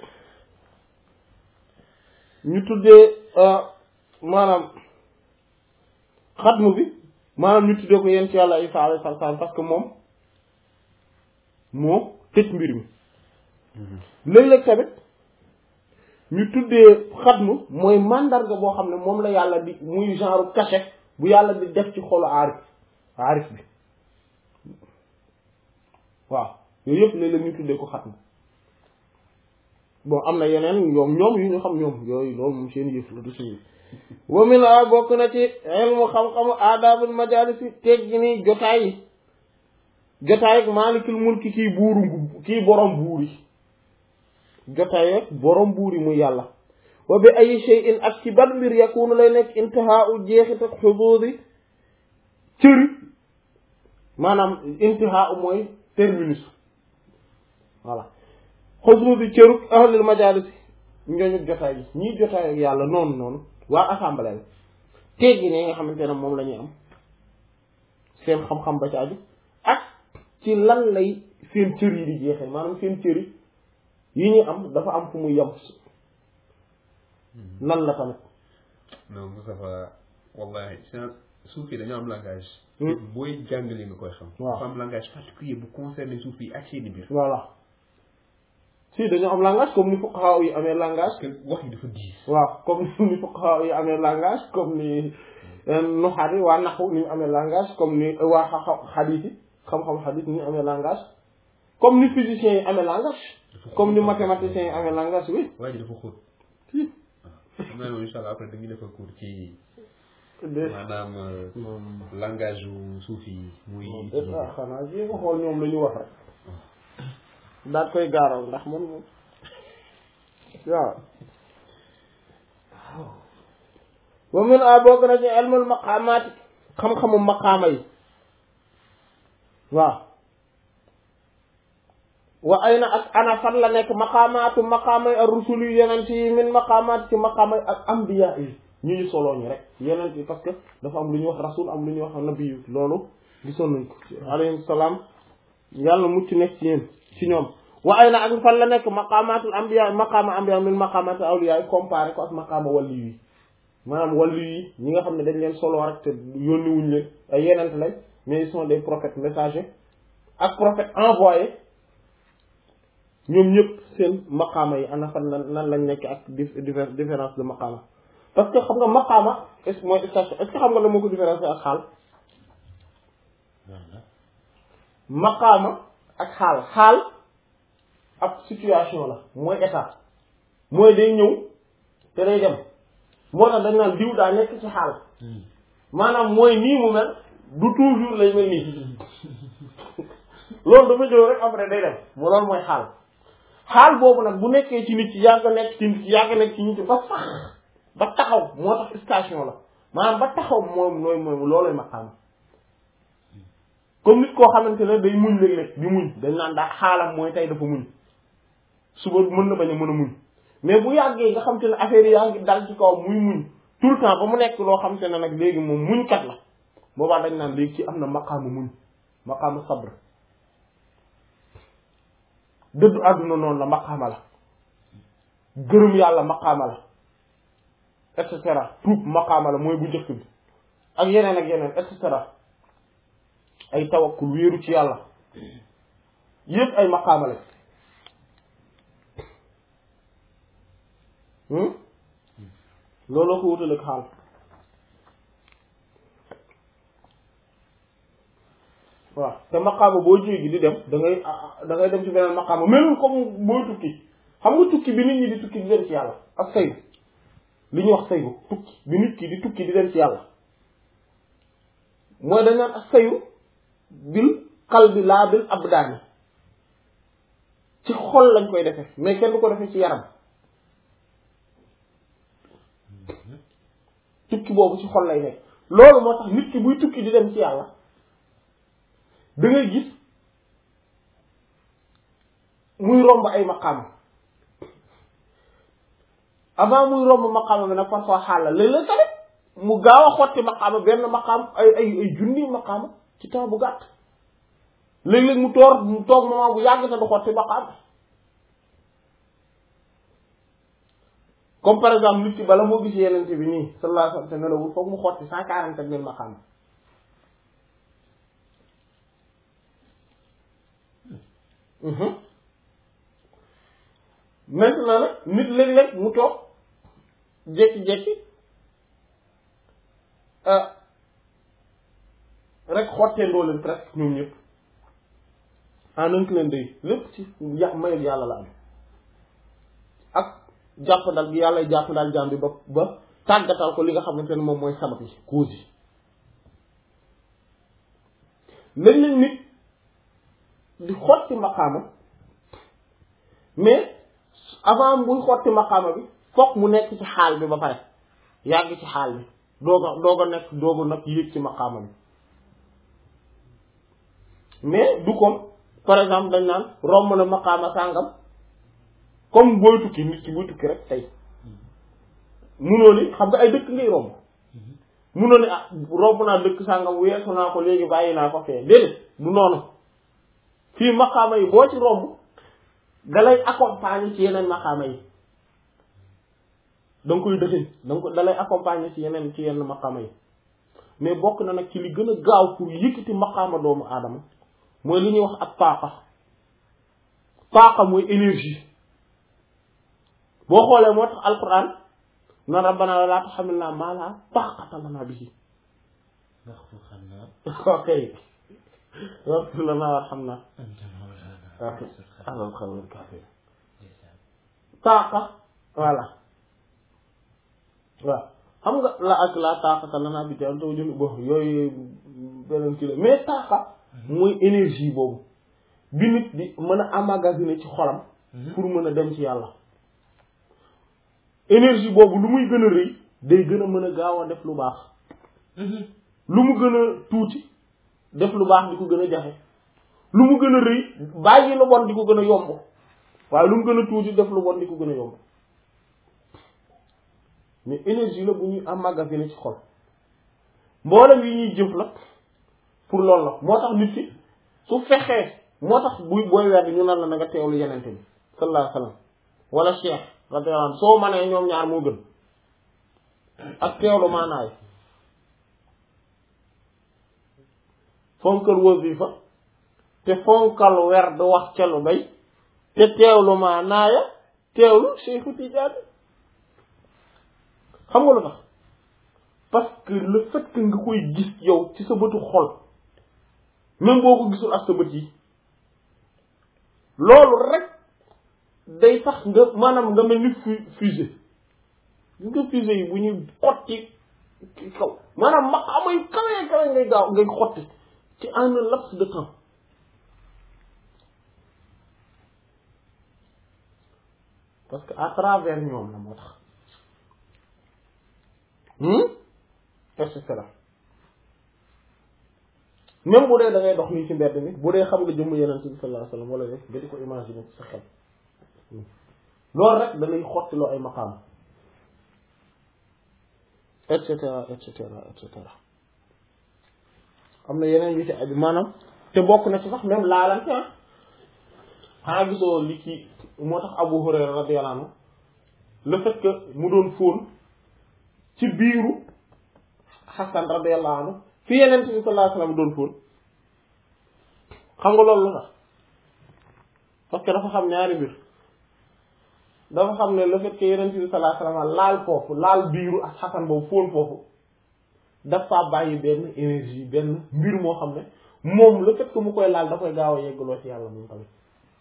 A: ñu tuddee maanaam xatmu bi maanaam ñu tuddee ko yéen ci yàlla Isa alayhi salaam parce que moom moo tëj mbir mi léeg-léeg tamit ñu tuddee xatmu mooy mandarga boo xam ne moom la yàlla di muy genre cachet bu yàlla di def ci xolu aarif bi waaw yooyu yëpp léeg-léeg ñu tuddee ko xatmu bon am na yeneen ñoom yu ñu xam ñoom yooyu loolu moom seen yëf la du suñu wa min a bokk na ci ilmu xam-xamu aadaabul majaalisi teggi ni jotaay ak maalikul mulki kii borom buur yi jotaay ak borom buur yi muy yàlla wa bi ay shay'in ak ci ban mbir yakunu lay nekk intihaa'u jeexit ak xuduudi cëri maanaam intihaa'u mooy terminus voilà xuduudi cëru ahlul majaalisi ñooñu jotaay bi ñii jotaay ak yàlla noonu waa assemblée la teggi ne nga xamante ne moom la ñuy am seen xam-xam ba ci aju ak ci lan lay seen cër yi di jeexee maanaam seen cër yi ñu am dafa am fu muy yem nan la tamit
B: non Moustapha wallahi suuf yi dañoo am langage booy jàngale nga koy xam dafa am langage particulier bu concerné suuf yi ak seeni biir
A: voilà si dañoo am langage comme ni fuqaha yi amee langage
B: que wax yi dafa diis
A: waaw comme ni fuqaha yi amee langage comme ni nuxaat yi waa naxu ni ñu amee langage comme ni waa xadiis yi xam-xam xadiis ni ñu amee langage comme ni physiciens yi amee langage comme ni mathématiciens yi amee langage oui
B: waa ji dafa xóot xam naa moom incha allah après dañuy defal cours ci maanaam langage yu suuf yi muy
A: xanaa ji nga xool ñoom la ñu wax rek daat koy gaaral ndax man moom waaw wa min a bokk na ci ilmul maqaamaat xam-xamu maqaama yi waaw wa ayna ak ana fan la nekk maqaama yi ar-rusul yi yeneen yi min maqaamaat ci maqaama yi ak ambiya yi ñu soloo ñu rek yeneen yi parce que dafa am lu ñuy wax rasul am lu ñuy wax nabi yu loolu gisoon nañ ko alayhi salaam yàlla mucc nekk ci yéen ci ñoom wa ayna ak fan la nekk maqaamaatul ambiya maqaama ambiya min maqaamaatul awliya yi comparé ko ak maqaama wàllu yi maanaam wàllu yi ñi nga xam ne dañ leen soloo rek te yónni wuñ leen ay yeneen lañ mais ils sont des prophètes messagers ak prophètes envoyés ñoom ñëpp seen maqaama yi ana fan nan lañ nekk ak différence de maqaama parce que xam nga maqaama mooy station est-ce que xam nga la moo ko différence ak xaal maqaama ak xaal ab situation la mooy état mooy day ñëw te day dem moo tax dañ naan diw daa nekk ci xaal maanaam mooy nii mu mel du toujours lay mel nii loolu dafa ñëw rek après day dem mu loolu mooy xaal boobu nag bu nekkee ci nit ci yàgg nekk ci nit ci yàgg nekk ci nit ci ba sax ba taxaw moo tax station la maanaam ba taxaw moom loolooy maqaama comme nit koo xamante ne day muñ léeg-léeg di muñ dañ naan daa xaalam mooy tey dafa muñ suba mën na bañ a mën a muñ mais bu yàggee nga xam te ne affaire yi yaa ngi dal ci kaw muy muñ tout le temps ba mu nekk loo xam te ne nag léegi moom muñkat la boobaa dañ naan léegi ci am na maqaama muñ maqaama sabr dëddu àdduna noonu la maqaama la gërëm yàlla maqaama la et cetera tuub maqaama la mooy bu njëkk bi ak yeneen et cetera ay tawakkul wéeru ci yàlla yépp ay maqaama la looloo ko wutale ak xaal waaw te maqaama boo jéegi di dem da ngay dem ci beneen maqaama melul comme booy tukki xam nga tukki bi nit ñi di tukki di dem ci yàlla ak saygu li ñuy wax saygu tukki bi nit ki di tukki di dem ci yàlla mooy dañ naan ak sayu bil qalbi laa bil abdaani ci xol lañ koy defee mais kenn du ko defee ci yaram tukki boobu ci xol lay nekk loolu moo tax nit ki buy tukki di dem ci yàlla da ngay gis muy romb ay maqaama avant muy romb maqaama bi nag parfois xaal la léeg-léeg tamit mu gaaw a xotti maqaama benn maqaam ay junni maqaama ci temps bu gàtt léeg-léeg mu toog moment bu yàgg te du xotti maqaama comme par exemple nit ki bala moo gis yenente bi nii sallallahu alayhi wa sallam te nelawul foog mu xotti 147 000 maqaama maintenant nag nit léeg-léeg mu toog jékki-jékki rek xottee ndoo leen presque ñoom ñëpp en un clin d'œil lépp ci mayul yàlla la am ak jàpp dal gi yàlla jàpp daal jaam bi ba tàggatal ko li nga xamante ne moom mooy sabab yi cause yi léeg-léeg nit di xotti maqaama mais avant muy xotti maqaama bi fokk mu nekk ci xaal bi ba pare yàgg ci xaal bi dooga nag yéeg ci maqaama bi mais du comme par exemple dañ naan romb na maqaama sàngam comme booy tukki nit ki buy tukki rek tey munoo ni xam nga ay dëkk ngay romb munoo ni ah romb naa dëkk sàngam weesu naa ko léegi bàyyi naa ko fee déedéet du noonu fii maqaama yi boo ci romb dalay accompagner ci yeneen maqaama yi da nga koy dëxëñ dalay accompagner ci yenn maqaama yi mais bokk na nag ci li gën a gaaw pour yëkkati maqaama doomu aadama mooy li ñuy wax ak taaqa mooy énergie boo xoolee moo tax alquran na rabbana laa tuhammilnaa maa laa taaqata lanaa bihi ok waxfir lanaa warhamnaa alal qawmil kaafiruun taaqa voilà waaw xam nga la ak laa taaqata lanaa bihi am taw jënd bo yooyu beneen kii la mais taaqa mooy énergie boobu bi nit di mën a emmagasiner ci xolam pour mën a dem ci yàlla énergie boobu lu muy gën a rëy day gën a mën a gaaw a def lu baax lu mu gën a tuuti def lu baax di ko gën a jafe lu mu gën a rëy bàyyi lu bon di ko gën a yomb waaye lu mu gën a tuuti def lu bon di ko gën a yomb mais énergie la bu ñuy emmagasiner ci xol mboolem yi ñuy jëf nag pour loolu la moo tax nit ki su fexee moo tax booy weer bi ñu nan la na nga teewlu yenente bi sallallahu alayhi wasallam wala cheikh radiyallahu anhu soo manee ñoom ñaar moo gën ak teewlu maanaay fonkal wasifa te fonkal weer du wax ca lu bay te teewlu maanaaya teewlu Cheikhu Tidiane xam nga lu tax parce que le fait que nga koy gis yow ci sa bëtu xol même boo ko gisul ak sa bët yi loolu rek day tax nga maanaam nga mel ni fusée nga fusée yi bu ñuy xotti kaw maanaam ma amay kawe ngay gaaw ngay xotti ci en un laps de temps parce que à travers ñoom la moo tax et cetera même bu dee da ngay dox nii ci mbedd mi bu dee xam nga jëmm yeneen bi sallallahu alayhi wasallam wala rek nga di ko imaginer ci sa xel loolu rek da lay xottiloo ay maqaam et cetera et cetera et cetera am na yeneen yu ci aju maanaam te bokk na ci sax même laalante xanaa gisoo li ci moo tax Abu Hurayra radiyallahu anhu le fait que mu doon fóon ci biiru Hasan radiyallahu anhu fi yeneen bi sallallahu alayhi wasallam doon fóon xam nga loolu la sax parce que dafa xam ñaari mbir dafa xam ne le fait que yeneen bi sallallahu alayhi wasallam laal foofu laal biiru ak Hasan boobu fóon foofu dafa bàyyi benn énergie benn mbir moo xam ne moom le fait que mu koy laal da koy gaaw a yeggaloo ci yàlla moom tamit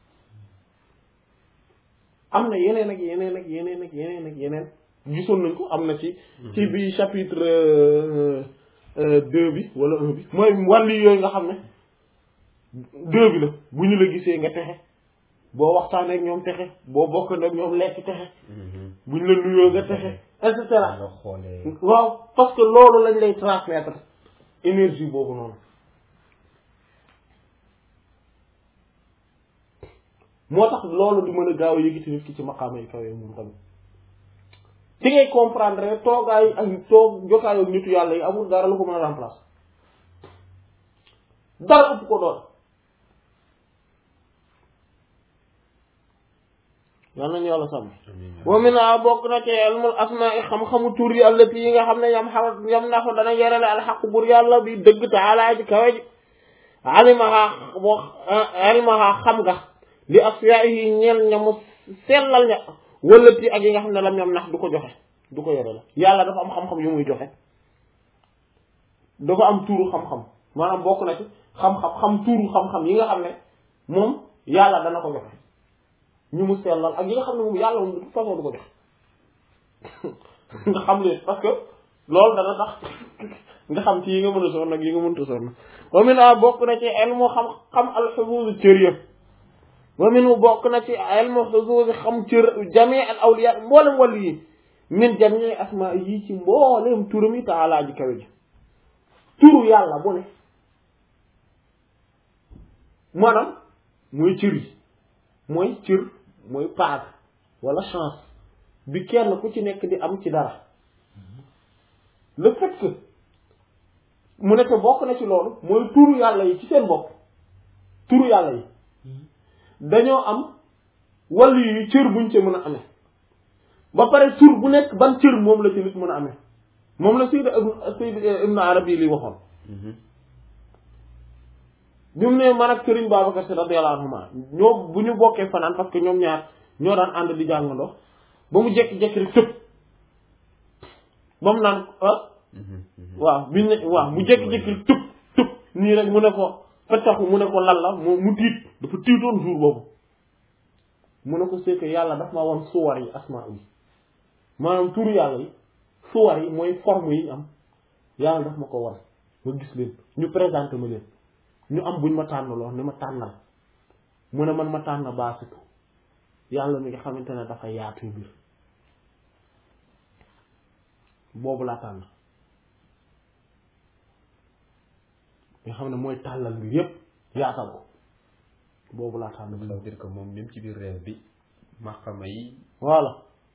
A: am na yeneen ak yeneen ak yeneen ak yeneen ak yeneen gisoon nañ ko am na ci bi chapitre 2 bi wala 1 bi mooy wàllu yooyu nga xam ne 2 bi la bu ñu la gisee nga texe boo waxtaanee ak ñoom texe boo bokk ak ñoom lekk texe bu ñu la nuyoo nga texe et cetera
B: nga xoolee.
A: waaw parce que loolu lañ lay transmettre énergie boobu noonu moo tax loolu di mën a gaaw a yëgiti nit ki ci maqaama yi kaw yi moom tamit ci ngay comprendre rek toogaay ak toog jotaayoo nitu yàlla yi amul dara lu ko mën a remplacer dara ëpp ko doon yal nañu yàlla sàmm wa mina bokk na ci ilmul asmaa xam-xamu tur yi allati yi nga xam ne yam na ko dana yerale alxaq bur yàlla bi dëgg taala ji kawe ji alimaha xam nga li asyaa yi ñeel ñamu sellal ña wëllati ak yi nga xam ne lam ñam nax du ko joxe du ko yore la yàlla dafa am xam-xam yu muy joxe dafa am tuuru xam-xam maanaam bokk na ci xam tuuru xam-xam yi nga xam ne moom yàlla dana ko joxe ñu mu sellal ak yi nga xam ne moom yàlla moom de toute façon du ko joxe nga xam leen parce que loolu dana tax nga xam ci yi nga mën a sonn ak yi nga mënta sonn wa min a bokk na ci ilmu xam alxuzuuz cër yëpp wa min bokk na ci ilmu xuzuuz xam cër jamii al awliya mboolem wàllu yi min jamii asmaa yi ci mboolem turam yi taalaa ji kawe ji turu yàlla bu ne maanaam mooy cër yi mooy cër mooy part wala chance bi kenn ku ci nekk di am ci dara le fait que mu nekk bokk na ci loolu mooy turu yàlla yi ci seen bopp turu yàlla yi dañoo am wàllu yu cër buñ ci mën a amee ba pare tur bu nekk ban cër moom la ci nit mën a amee moom la Sayyid Ibn Arabi li waxoon bi mu ne man ak Serigne Babacar Sy radiyallahu anhuma ñoom bu ñu bokkee fanaan parce que ñoom ñaar ñoo daan ànd di jàngandoo ba mu jekki-jekki rek tëb ba mu naan waaw biñ ne waaw mu jekki-jekki rek tëb nii rek mu ne ko fetaxu mu ne ko lan la mu tiit dafa tiitoon jour boobu mu ne ko c'est que yàlla daf ma woon suwar yi asmaa yi maanaam turu yàlla yi suwar yi mooy forme yi am yàlla daf ma ko war ma gis leen ñu présenté ma leen ñu am buñ ma tànnaloo ni ma tànnal mu ne man ma tànn baasitu yàlla mi nga xamante ne dafa yaatu mbir boobu laa tànn nga xam ne mooy tàllal mbir yépp yaatal ko boobu laa tànn
B: ça veut dire que moom même ci biir rêve bi maqama yi
A: voilà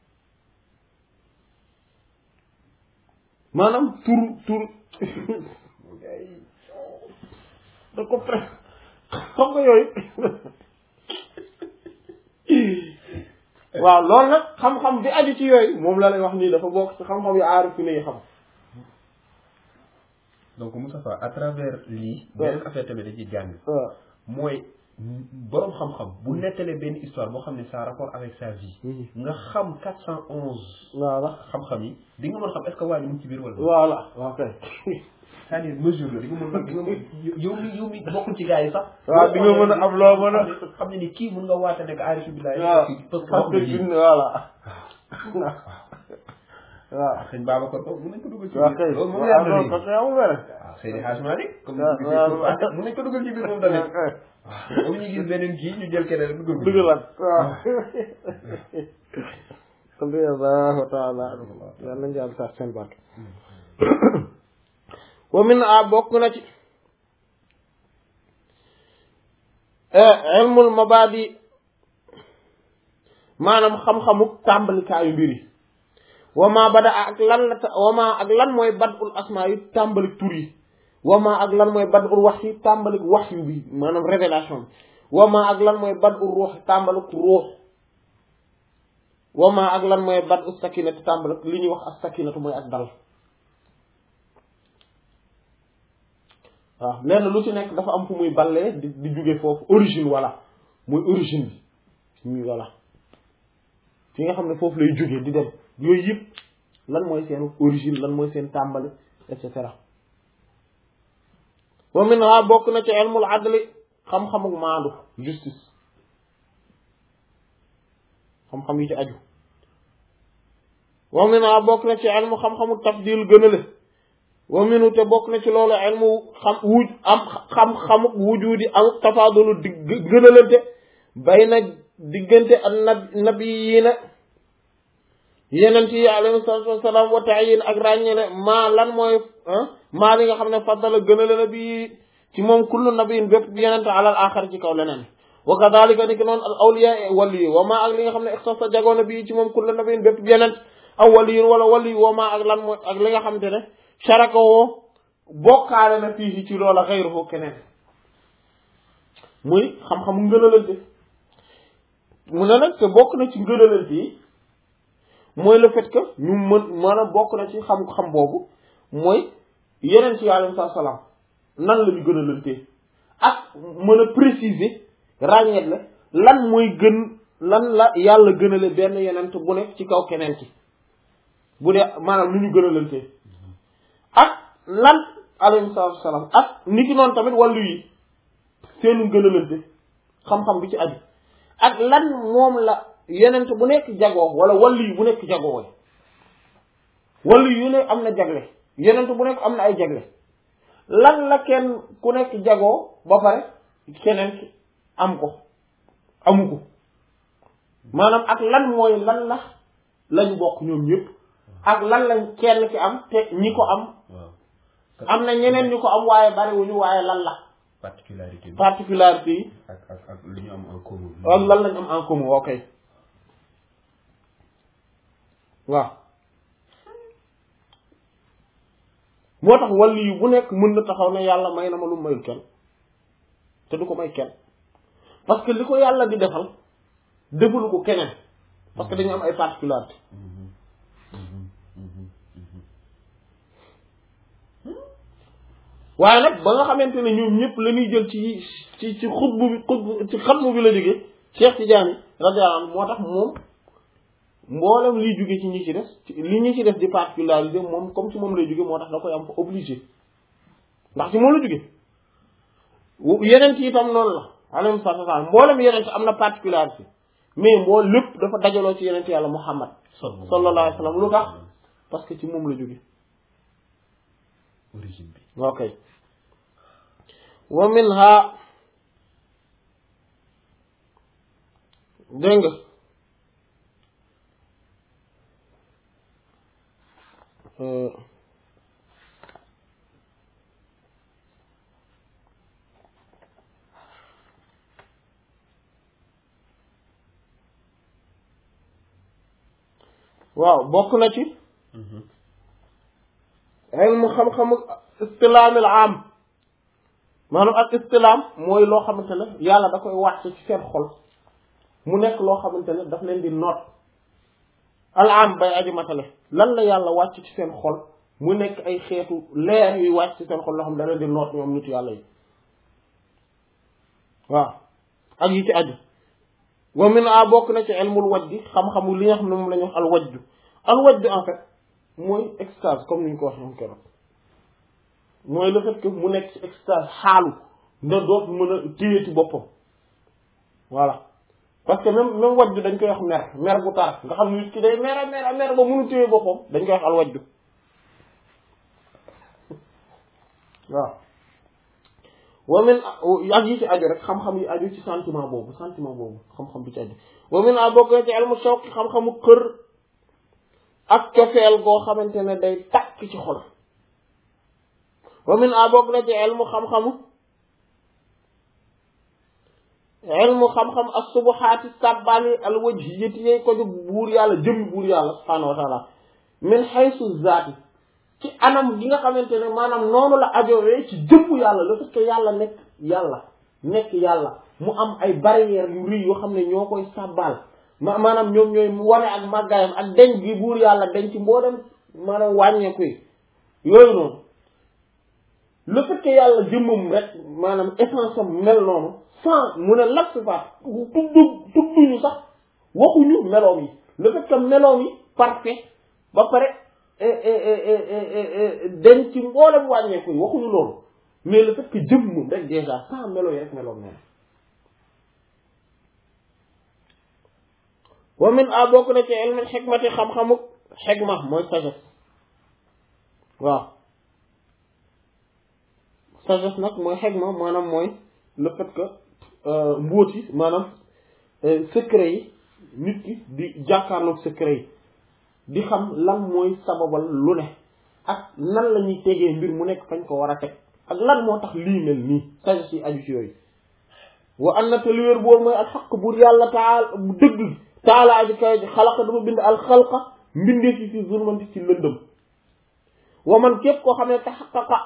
A: maanaam tur da ko pre xam nga yooyu waaw loolu nag xam-xam bi aju ci yooyu moom la lay wax nii dafa bokk ci xam-xam yu aarif ne yi xam
B: donc Moustapha à travers lii beneen affaire tamit da ci jàng mooy boroom xam-xam bu nettalee benn histoire boo xam ne ça rapport avec sa vie nga xam 411
A: voilà
B: xam-xam yi di nga mën xam est-ce que waa ji mu ngi ci biir wala
A: voilà ok
B: c'est-à-dire mesure la di nga mën yow mi bokkul ci gars yi sax
A: waaw di nga mën a am loo mën a
B: xam ne ni kii mën nga waate nekk aarifu billahi
A: parce que voilà waaw
B: sëñ Babacar ko mën nañ ko dugal ci
A: waaw kay
B: biir loolu moom yàlla
A: loolu ko amul wér
B: waaw Seydi Hadj Malick comme mën nañ ko dugal ci biir moom tamit waaw bu ñu gis beneen kii ñu jël keneen dugal ko
A: dugalaat waaw allahu taala yàlla nañ jàll sax seen barke wa min a bokk na ci ilmul mabadi maanaam xam-xamu tàmbalikaayu mbir yi wama bada ak lan la wama ak lan mooy badul asmaa yu tàmbalik tur yi wama ak lan mooy badul wax yi tàmbalik wax yu bi maanaam révélation bi wama ak lan mooy badul ruux tàmbalik ruux wama ak lan mooy badul sakinatu tàmbalik li ñuy wax ak sakinatu mooy ak dal waaw lenn lu ci nekk dafa am fu muy ballee di jóge foofu origine voilà muy origine bi muy voilà fi nga xam ne foofu lay jóge di dem yooyu yëpp lan mooy seen origine lan mooy seen tàmbali et cetera wa minha bokk na ci ilmul adli xam-xamuk maandu justice xam-xam yi ci aju wa minha bokk na ci ilmu xam-xamuk tafdil gënale wa minu te bokk na ci loolu ilmu xam-xamuk wujudi amuk tafaadulu gënalante bay na diggante ak nabiyiina yeneen yi alayhi salaatu wasalaam wa ta'yin ak ràññele maa lan mooy maa li nga xam ne faddala gënale na bi ci moom kullu nabiyin bépp yenente alal axar ci kaw leneen wa kadhalika ni ki noonu al awliya wali yi wa maa ak li nga xam ne ixtasa jagoona bi ci moom kullu nabiyin bépp yenent aw wali wala wali wa maa ak lan mooy ak li nga xamante ne sharaka woo bokkaale na fii ci loola xayruhu keneen muy xam-xamu ngënalante mu ne nag te bokk na ci ngënalante yi mooy le fait que ñu maanaam bokk na ci xam-xam boobu mooy yeneen ci alayhi salaam nan la ñu gënalante ak mën a préciser ràññeet la lan mooy gën lan la yàlla gënale benn yenent bu nekk ci kaw keneen ki bu dee maanaam lu ñu gënalante ak lan alayhi salaam ak ni ki noonu tamit wàllu yi seenu gënalante xam-xam bi ci aju ak lan moom la yenent bu nekk jagoo wala wàllu yi bu nekk jagoo wàllu yu ne am na jagle yenent bu nekk am na ay jagle lan la kenn ku nekk jagoo ba pare keneen ki am ko amu ko maanaam ak lan mooy lan la lañ bokk ñoom ñëpp ak lan lañ kenn ki am te ñi ko am am na ñeneen ñu ko am waaye bariwuñu waaye lan la particularité yi
B: ak lu ñu am en commun
A: ak lan lañ am en commun ok waaw moo tax wàllu yi bu nekk mën na taxaw ne yàlla may na ma lu mayul kenn te du ko may kenn parce que li ko yàlla di defal defalu ko keneen parce que dañu am ay particularité waaye nag ba nga xamante ne ñoom ñëpp la ñuy jël ci xutbu ci xatmu bi la jógee Cheikh Tidiane radiyallahu anhu moo tax moom mboolem liy jóge ci ñi ci des li ñi ci des di particularisé moom comme ci moom lay jóge moo tax da koy am fa obligé ndax ci moom la jóge yeneen ci itam noonu la alayhi salaam mboolem yeneen ci am na particularité mais lépp dafa dajaloo ci yeneen ci yàlla Muhammad sallallahu alayhi wa sallam lu tax parce que ci moom la jóge
B: origine bi
A: ok wa minha dégg nga waaw bokk na ci ilmu xam-xamu istilaamil am maanaam ak istilaam mooy loo xamante ne yàlla da koy wàcce ci seen xol mu nekk loo xamante ne daf leen di noot al am bay aji matale lan la yàlla wàcc ci seen xol mu nekk ay xeetu leer yuy wàcc ci seen xol loo xam ne da leen di noot ñoom nit yàlla yi waaw ak yi ci aju wa min a bokk na ci ilmul wajdi xam-xamu li nga xam ne moom la ñuy wax al wajdu en fait mooy extase comme ni ñu ko waxee woon keroog mooy le fait que mu nekk ci extase xaalu nga doot mën a téye ci boppam voilà parce que même wajdu dañ koy wax mer bu tar nga xam ne nit ki day mer ba mënu téye boppam dañ koy wax al wajdu waaw wa min ak yi ci aju rek xam-xam yi aju ci sentiment boobu xam-xam bi ci aju wa min a bokk na ci ilmu shawq xam-xamu xër ak cofeel goo xamante ne day tàkk ci xol wa min a bokk na ci ilmu xam-xam as-subuhaati sàbbali al wajhiyati yey ko ju buur yàlla jëm buur yàlla subhaanahu wa taala min haythu zaati ci anam gi nga xamante ne maanaam noonu la ajowee ci jëmmu yàlla le fait que yàlla nekk yàlla mu am ay barrières yu rëy yoo xam ne ñoo koy sàbbal maanaam ñoom ñooy wane ak màggaayam ak denc gi buur yàlla denc mboolem maanaam wàññeeku yi yooyu noonu le fait que yàlla jëmmam rek maanaam essence am mel noonu sans mu ne lakk fa tudduñu sax waxuñu meloom yi le fait que meloom yi parfait ba pare denc ci mboolem wàññeeku yi waxuñu loolu mais le fait que jëmmam rek déjà sans melo yi rek meloom noonu wa min a bokk na ci ilmul xikmati xam-xamu xikma mooy sagesse waaw sagesse nag mooy xikma maanaam mooy le fait que mbóot yi maanaam secret yi nit ki di jàkkaarloog secret yi di xam lan mooy sababal lu ne ak nan la ñuy tegee mbir mu nekk fañ ko war a teg ak lan moo tax lii mel nii sagesse yi aju ci yooyu wa an na te li wér boobu mooy alxaq buur yàlla taala bu dëgg taala aji kawe ji xalaqa dafa bind alxalqa mbindee fi zulmanti ci lëndëm wa man képp koo xam ne taxaqaqa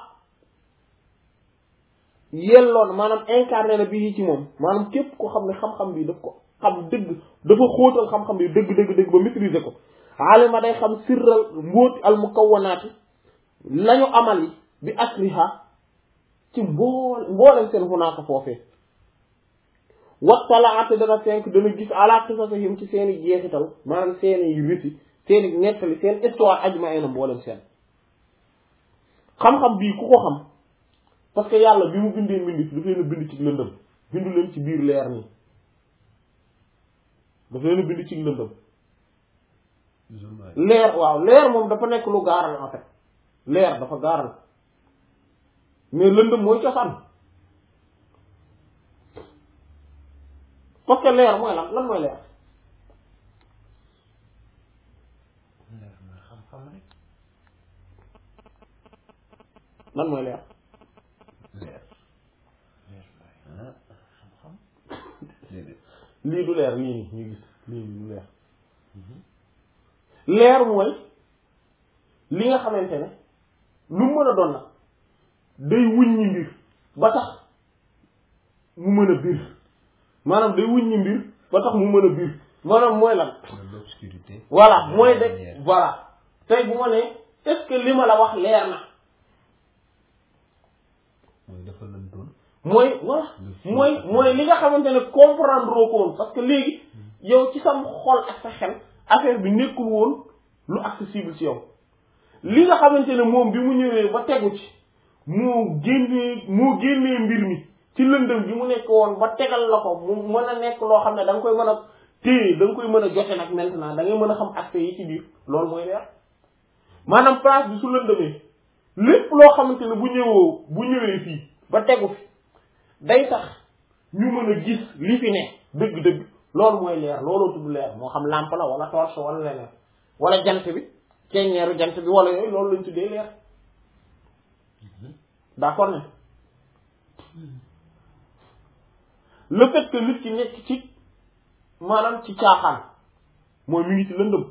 A: yelloon maanaam incarné na bii ci moom maanaam képp koo xam ne xam-xam bi daf ko xam dëgg dafa xóotal xam-xam bi dëgg ba maîtriser ko alima day xam sirral mbóoti al mukawwanaati lañu amal yi bi asriha ci mboolem seen xunaaka foofee wattalaate dana fenk dana gis ala qisasihim ci seeni jeexital maanaam seeni récit seeni nettali seen histoire ajma'ina mboolem seen xam-xam bii ku ko xam parce que yàlla bi mu bindee mbindi daf leen a bind ci lëndëm bindu leen ci biir leer nii daf leen a bind ci lëndëm leer waaw leer moom dafa nekk lu gaaral en fait leer dafa gaaral mais lëndëm mooy cosaan parce que leer mooy lan mooy leer
C: leer mooy xam-xam rek
A: lan mooy leer
C: leer leer mooy xam-xam
A: lii du leer lii nii ñu gis lii nii du leer leer mooy li nga xamante ne lu mën a doon nag day wuññi mbir ba tax mu mën a biir maanaam day wuññi mbir ba tax mu mën a biir maanaam mooy lan
B: l'obscurité
A: voilà mooy de voilà tey bu ma ne est-ce que li ma la wax leer na
B: mooy dafa lëndoon
A: mooy voilà mooy li nga xamante ne comprendre ko woon parce que léegi yow ci sam xol ak sa xel affaire bi nekkul woon lu accessible ci yow li nga xamante ne moom bi mu ñëwee ba tegu ci moo génnee mbir mi ci lëndëm bi mu nekk woon ba tegal la ko mu mën a nekk loo xam ne da nga koy mën a téye da nga koy mën a jote nag maintenant da ngay mën a xam aspect yi ci biir loolu mooy leer maanaam place bi su lëndëmee lépp loo xamante ne bu ñëwee fii ba tegu fi day tax ñu mën a gis li fi ne dëgg-dëgg loolu mooy leer looloo tudd leer moo xam lampe la wala torche wala leneen wala jant bi ceeñeeru jant bi wala yooyu loolu lañ tuddee leer d'accord ne le fait que nit ki nekk ci maanaam ci caaxaan mooy mi ngi ci lëndëm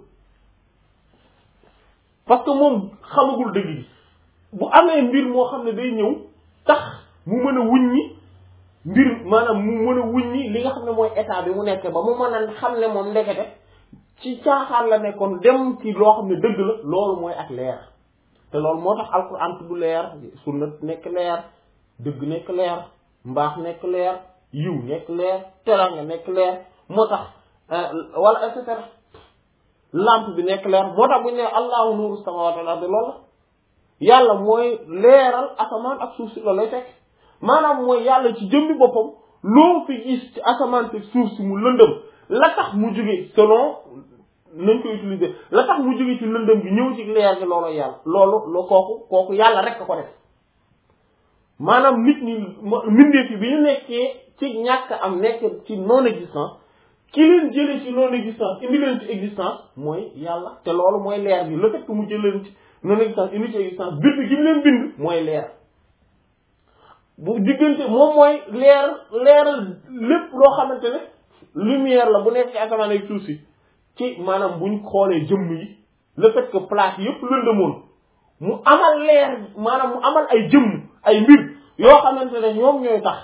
A: parce que moom xamagul dëgg gi bu amee mbir moo xam ne day ñëw tax mu mën a wuññi mbir maanaam mu mën a wuññi li nga xam ne mooy état bi mu nekk ba mu mën a xam ne moom ndekete ci caaxaan la nekkoon dem ci loo xam ne dëgg la loolu mooy ak leer te loolu moo tax alquran tudd leer sunna nekk leer dëgg nekk leer mbaax nekk leer yiw nekk leer teranga nekk leer moo tax wala et cetera lampe bi nekk leer moo tax bu ñu nee allahu nuuru samawati wal ardi loolu la yàlla mooy leeral asamaan ak suuf si loolu lay fekk maanaam mooy yàlla ci jëmmi boppam loo fi gis ci asamaan te suuf si mu lëndëm la tax mu jóge selon nañ ko utiliser la tax mu jóge ci lëndëm gi ñëw ci leer gi loolu yàlla loolu kooku yàlla rek a ko def maanaam nit ñi mbindeef yi bi ñu nekkee ci ñàkk am nekk ci non existence ki leen jëlee ci non existence indi leen ci existence mooy yàlla te loolu mooy leer bi le fait que mu jëlee leen ci non existence indi ci existence bind gi mu leen bind mooy leer bu diggante moom mooy leeral lépp loo xamante ne lumière la bu nekk ci asamaan ak suuf si ci maanaam buñ xoolee jëmm yi le fait que place yëpp lëndëmoon mu amal leer maanaam mu amal ay jëmm ay mbir yoo xamante ne ñoom ñooy tax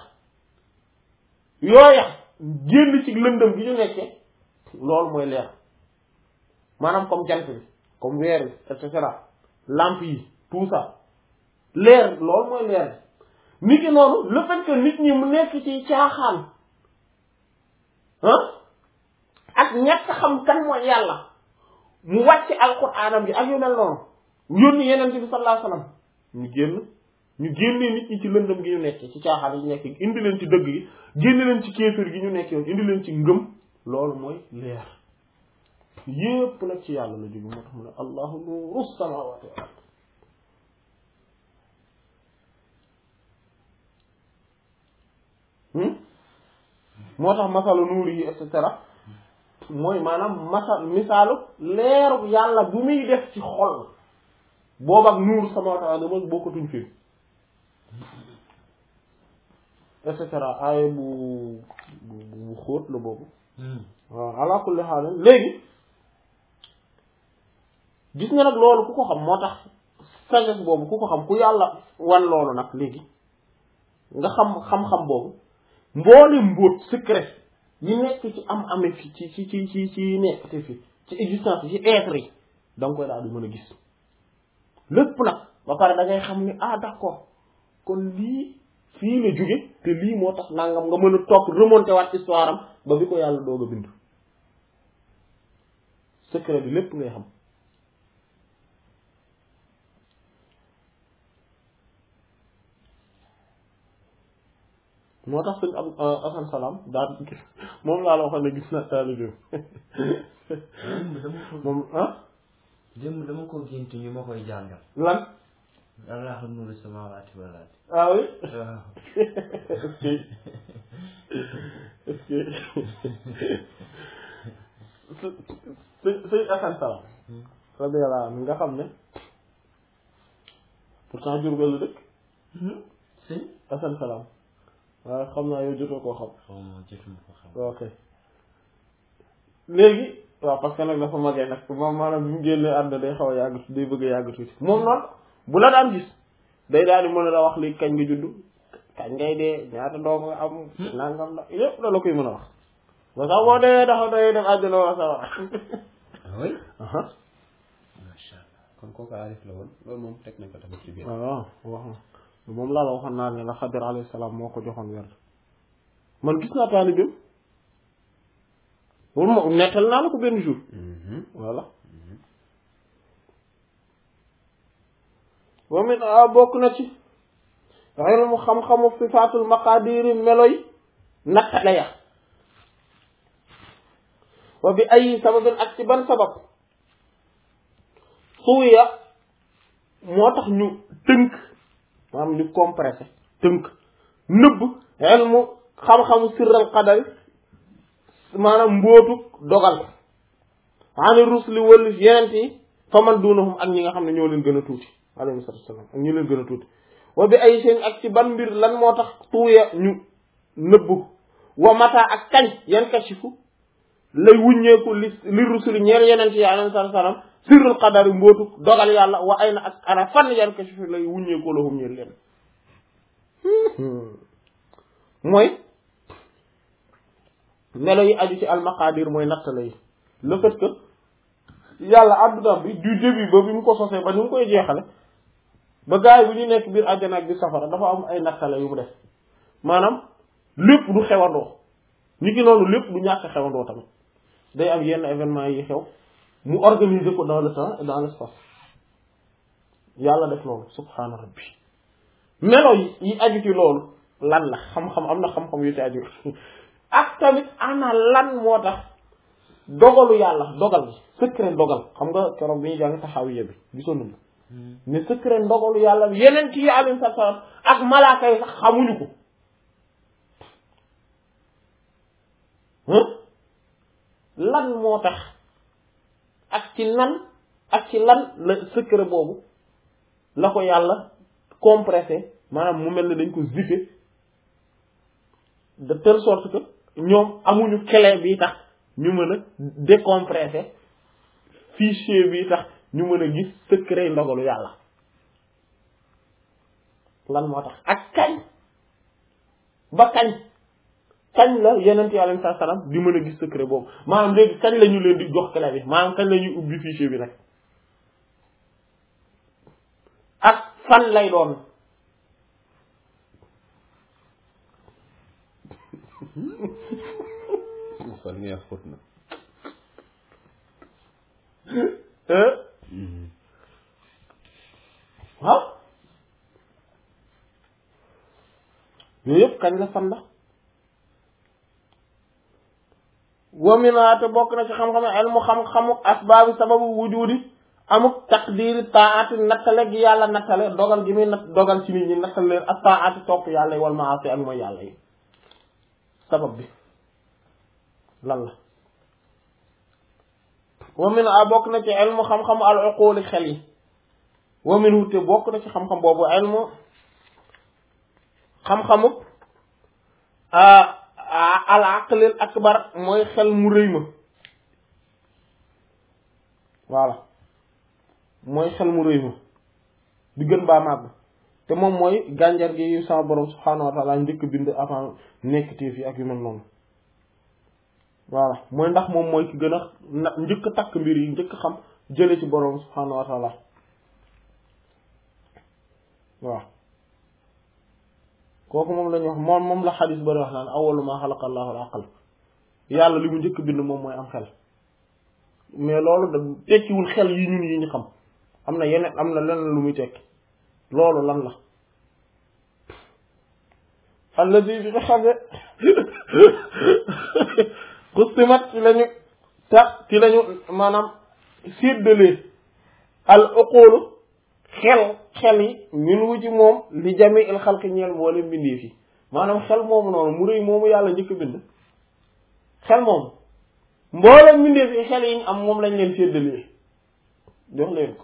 A: yooya génn ci lëndëm gi ñu nekkee loolu mooy leer maanaam comme jant bi comme weer bi et cetera lampe yi tout ça leer loolu mooy leer bi nit ki noonu le fait que nit ñi mu nekk ci caaxaan ak ñàkk xam kan mooy yàlla mu wàcc alquraanam bi ak yu mel noonu yónni yeneen bi sallallahu alayhi wasallam ñu génnee nit ñi ci lëndëm gi ñu nekkee ci caaxaan yi ñu nekk indi leen ci dëgg gi génne leen ci kéefër gi ñu nekkee indi leen ci ngëm loolu mooy leer yépp nag ci yàlla la jóge moo tax mu ne allahu nuuru samawati wal ard moo tax masalu nuuri yi et cetera mooy maanaam misaalu leeru yàlla bu muy def ci xol boobu ak nuuru sama taala dama bokkatuñ fi et cetera ay bu xóot la boobu waaw ala kulli haal léegi gis nga nag loolu ku ko xam moo tax sagesse boobu ku ko xam ku yàlla wan loolu nag léegi nga xam-xam boobu mboole mbóot secret yi nekk ci ame fi ci nekk te fi ci existence ci être yi da nga koy daal di mën a gis lépp nag ba pare da ngay xam ni d'accord kon lii fii la jóge te lii moo tax nangam nga mën a topp remonter waat histoire am ba bi ko yàlla doog a bind secret bi lépp ngay xam moo tax suñ am asan salaam daal gis moom laa la waxoon ne gis na taalibe moom
C: démb dama ko gént ñu ma koy jàngal
A: lan
C: Allahu nuuru samaawaati wal ardi
A: ah oui
C: waaw
A: suñ asan salaam radiyallahu anhu nga xam ne pourtant Jurbel la dëkk
C: sëñ
A: asan salaam waaw xam naa yow jotoo koo xam.
C: xaw ma jotuma ko xam.
A: ok léegi waaw parce que nag dafa magee nag moom maanaam bi mu génnee àdduna day xaw a yàgg day bëgg a yàgg tuuti moom noonu bu la daan gis day daal di mën a la wax li kañ nga judd kañ ngay dee ñaata doom nga am. nangam la yëpp la koy mën a wax. ba sax boo dee dafa day dem àdduna wala sa wax.
B: oui. macha allah kon kooku aarif la woon loolu moom teg nañ ko tamit ci biir.
A: waaw wax na moom laa la waxoon naa ne la Xadir alayhi salaam moo ko joxoon werd man gis naa taalibeem loolu moom nettal naa la ko benn jour. voilà. ba mit bokk na ci ilmu xam-xamu sifaatul maqaadiri melo yi nattale ya wa bi ay sababin ak ci ban sabab suuya moo tax ñu tënk maanaam ñu compressé tënk nëbb ilmu xam-xamu sirral qadari maanaam mbóotu dogal ani rusli wëllu yenent yi fa man dunahum ak ñi nga xam ne ñoo leen gën a tuuti alayhi salaatu wassalaam ak ñi leen gën a tuuti wa bi ay seen ak ci ban mbir lan moo tax tuuya ñu nëbb wa mata ak kañ yan kashifu lay wuññeeku li rusuli ñeer yenent yi alayhi salaatu wassalaam sirrul qadari mbóotu dogal yàlla wa ay na ak ana fan yan kashifu lay wuññeeku lahum ñeer leen mooy melo yi aju ci almaqadir mooy nattale yi le fait que yàlla àdduna bi du début ba bi mu ko sosee ba ñu ngi koy jeexale ba gars yi bu ñu nekk biir àjjana ak biir safara dafa am ay nattale yu mu def maanaam lépp du xewandoo ni ki noonu lépp du ñàkk xewandoo tamit day am yenn événement yi xew mu organiser ko dans le temps et dans l'espace yàlla def loolu subhaana rabbi melo yi aju ci loolu lan la xam-xam am na xam-xam yu ci aju ak tamit ana lan moo tax dogalu yàlla dogal bi secret dogal xam nga keroog bi ñuy jàng taxawiya bi gisoon nañu ne secret ndogalu yàlla bi yeneen ci alayhi salaam ak malaaka yi sax xamuñu ko lan moo tax ak ci lan la secret boobu la ko yàlla compressé maanaam mu mel ne dañ ko zippé de telle sorte que ñoom amuñu clé bi tax ñu mën a décompressé fichier bi tax ñu mën a gis secret ndogalu yàlla lan moo tax ak kañ ba kañ la yenent yi alayhi salaam di mën a gis secret boobu maanaam léegi kañ la ñu leen di jox clé bi maanaam kañ la ñuy ubbi fichier bi nag ak fan lay doon
B: li ngay wax xóot na
A: waaw yooyu yëpp kañ la fan la waminaate bokk na ci xam-xam ilmu xam-xamu asbaabi sababu wujudi amuk taqdiri taati nattale gi yàlla nattale dogal gi muy dogal ci nit ñi nattal leen ak taati topp yàlla yi wal maasi ak mooy yàlla yi sabab bi lan la wa min a bokk na ci ilmu xam-xam al uquli xel yi wa minhu te bokk na ci xam-xam boobu ilmu xam-xamu al aqlil akbar mooy xel mu rëy ma voilà mooy xel mu rëy ma di gën baa màgg te moom mooy gànjar gi yu sama borom subhaanahu wa taala njëkk bind avant nekkteef yi ak yu mel noonu voilà mooy ndax moom mooy ki gën a njëkk takk mbir yi njëkk xam jële ci borom subhaanahu wa taala waaw kooku moom la ñuy wax moom la xadis bari wax naan awwalu ma xalaqa allahu al aql yàlla li mu njëkk bind moom mooy am xel mais loolu da tekkiwul xel yi ñun yi ñu xam am na yeneen am na leneen lu muy tekki loolu lan la alladi bi nga xam ne xustimat ci lañu ci lañu maanaam séddalee al uqulu xel yi min wu ci moom li jami il xalqi ñeel boole mbindee fi maanaam xel moomu noonu mu rëy moomu yàlla njëkk bind xel moomu mboolem mbindee fi xel yi ñu am moom lañ leen séddalee jox leen ko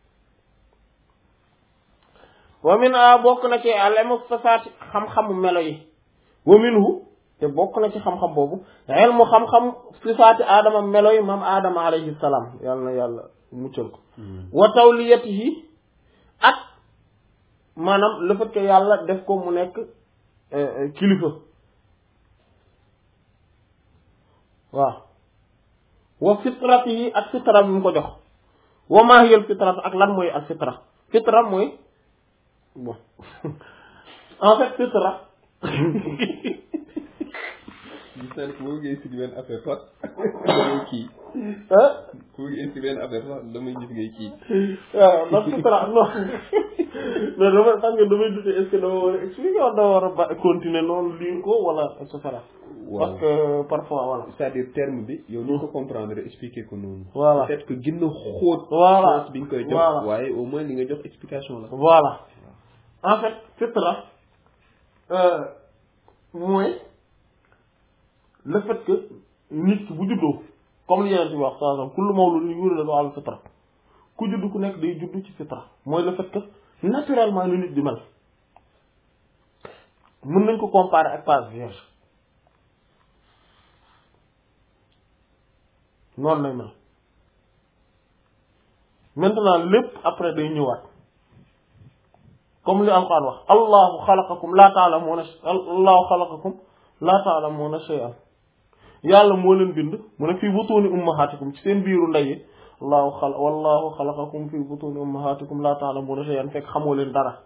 A: wa min a bokk na ci alemu fasaati xam-xamu melo yi wa minhu te bokk na ci xam-xam boobu ilmu xam-xam sifaati aadama melo yi maam aadama alayhi salaam yàlla na yàlla muccal ko wa tawliyatihi ak maanaam le fait que yàlla def ko mu nekk kilifa waaw wa fitratihi ak fitra bi mu ko jox wa maa hiya al fitrat ak lan mooy al fitra fitra mooy bon en fait fitra
B: gis naa ne fu ma gis benn affaire sax damay kii. fu ma gis benn affaire sax damay gis ngay kii.
A: waaw ndax fitra non mais damay xam nga damay dute est-ce que dama war a expliquer wala dama war a ba continuer noonu lire ko wala et cetera. parce que parfois voilà.
B: c'est-à-dire terme bi yow ni ko comprendre expliquer ko noonu.
A: voilà
B: peut-être que gën na xóot.
A: voilà
B: bi nga koy jox waaye au moins li nga jox explication la.
A: voilà en fait fitra mooy le fait que nit ki bu juddoo comme li yeneen ci wax par exemple kullu mawludin yuladu ala fitra ku judd ku nekk day judd ci fitra mooy le fait que naturellement lu nit di mel mën nañ ko comparer ak page vierge noonu lay mel maintenant lépp après day ñëwaat comme li alquran wax allahu xalaqakum laa ta'lamuuna shay'an yàlla moo leen bind mu ne fii butuuni ummahatikum ci seen biiru ndey wallahu xalaqakum fii butuuni ummahatikum laa ta'lamuuna shay'an fekk xamoo leen dara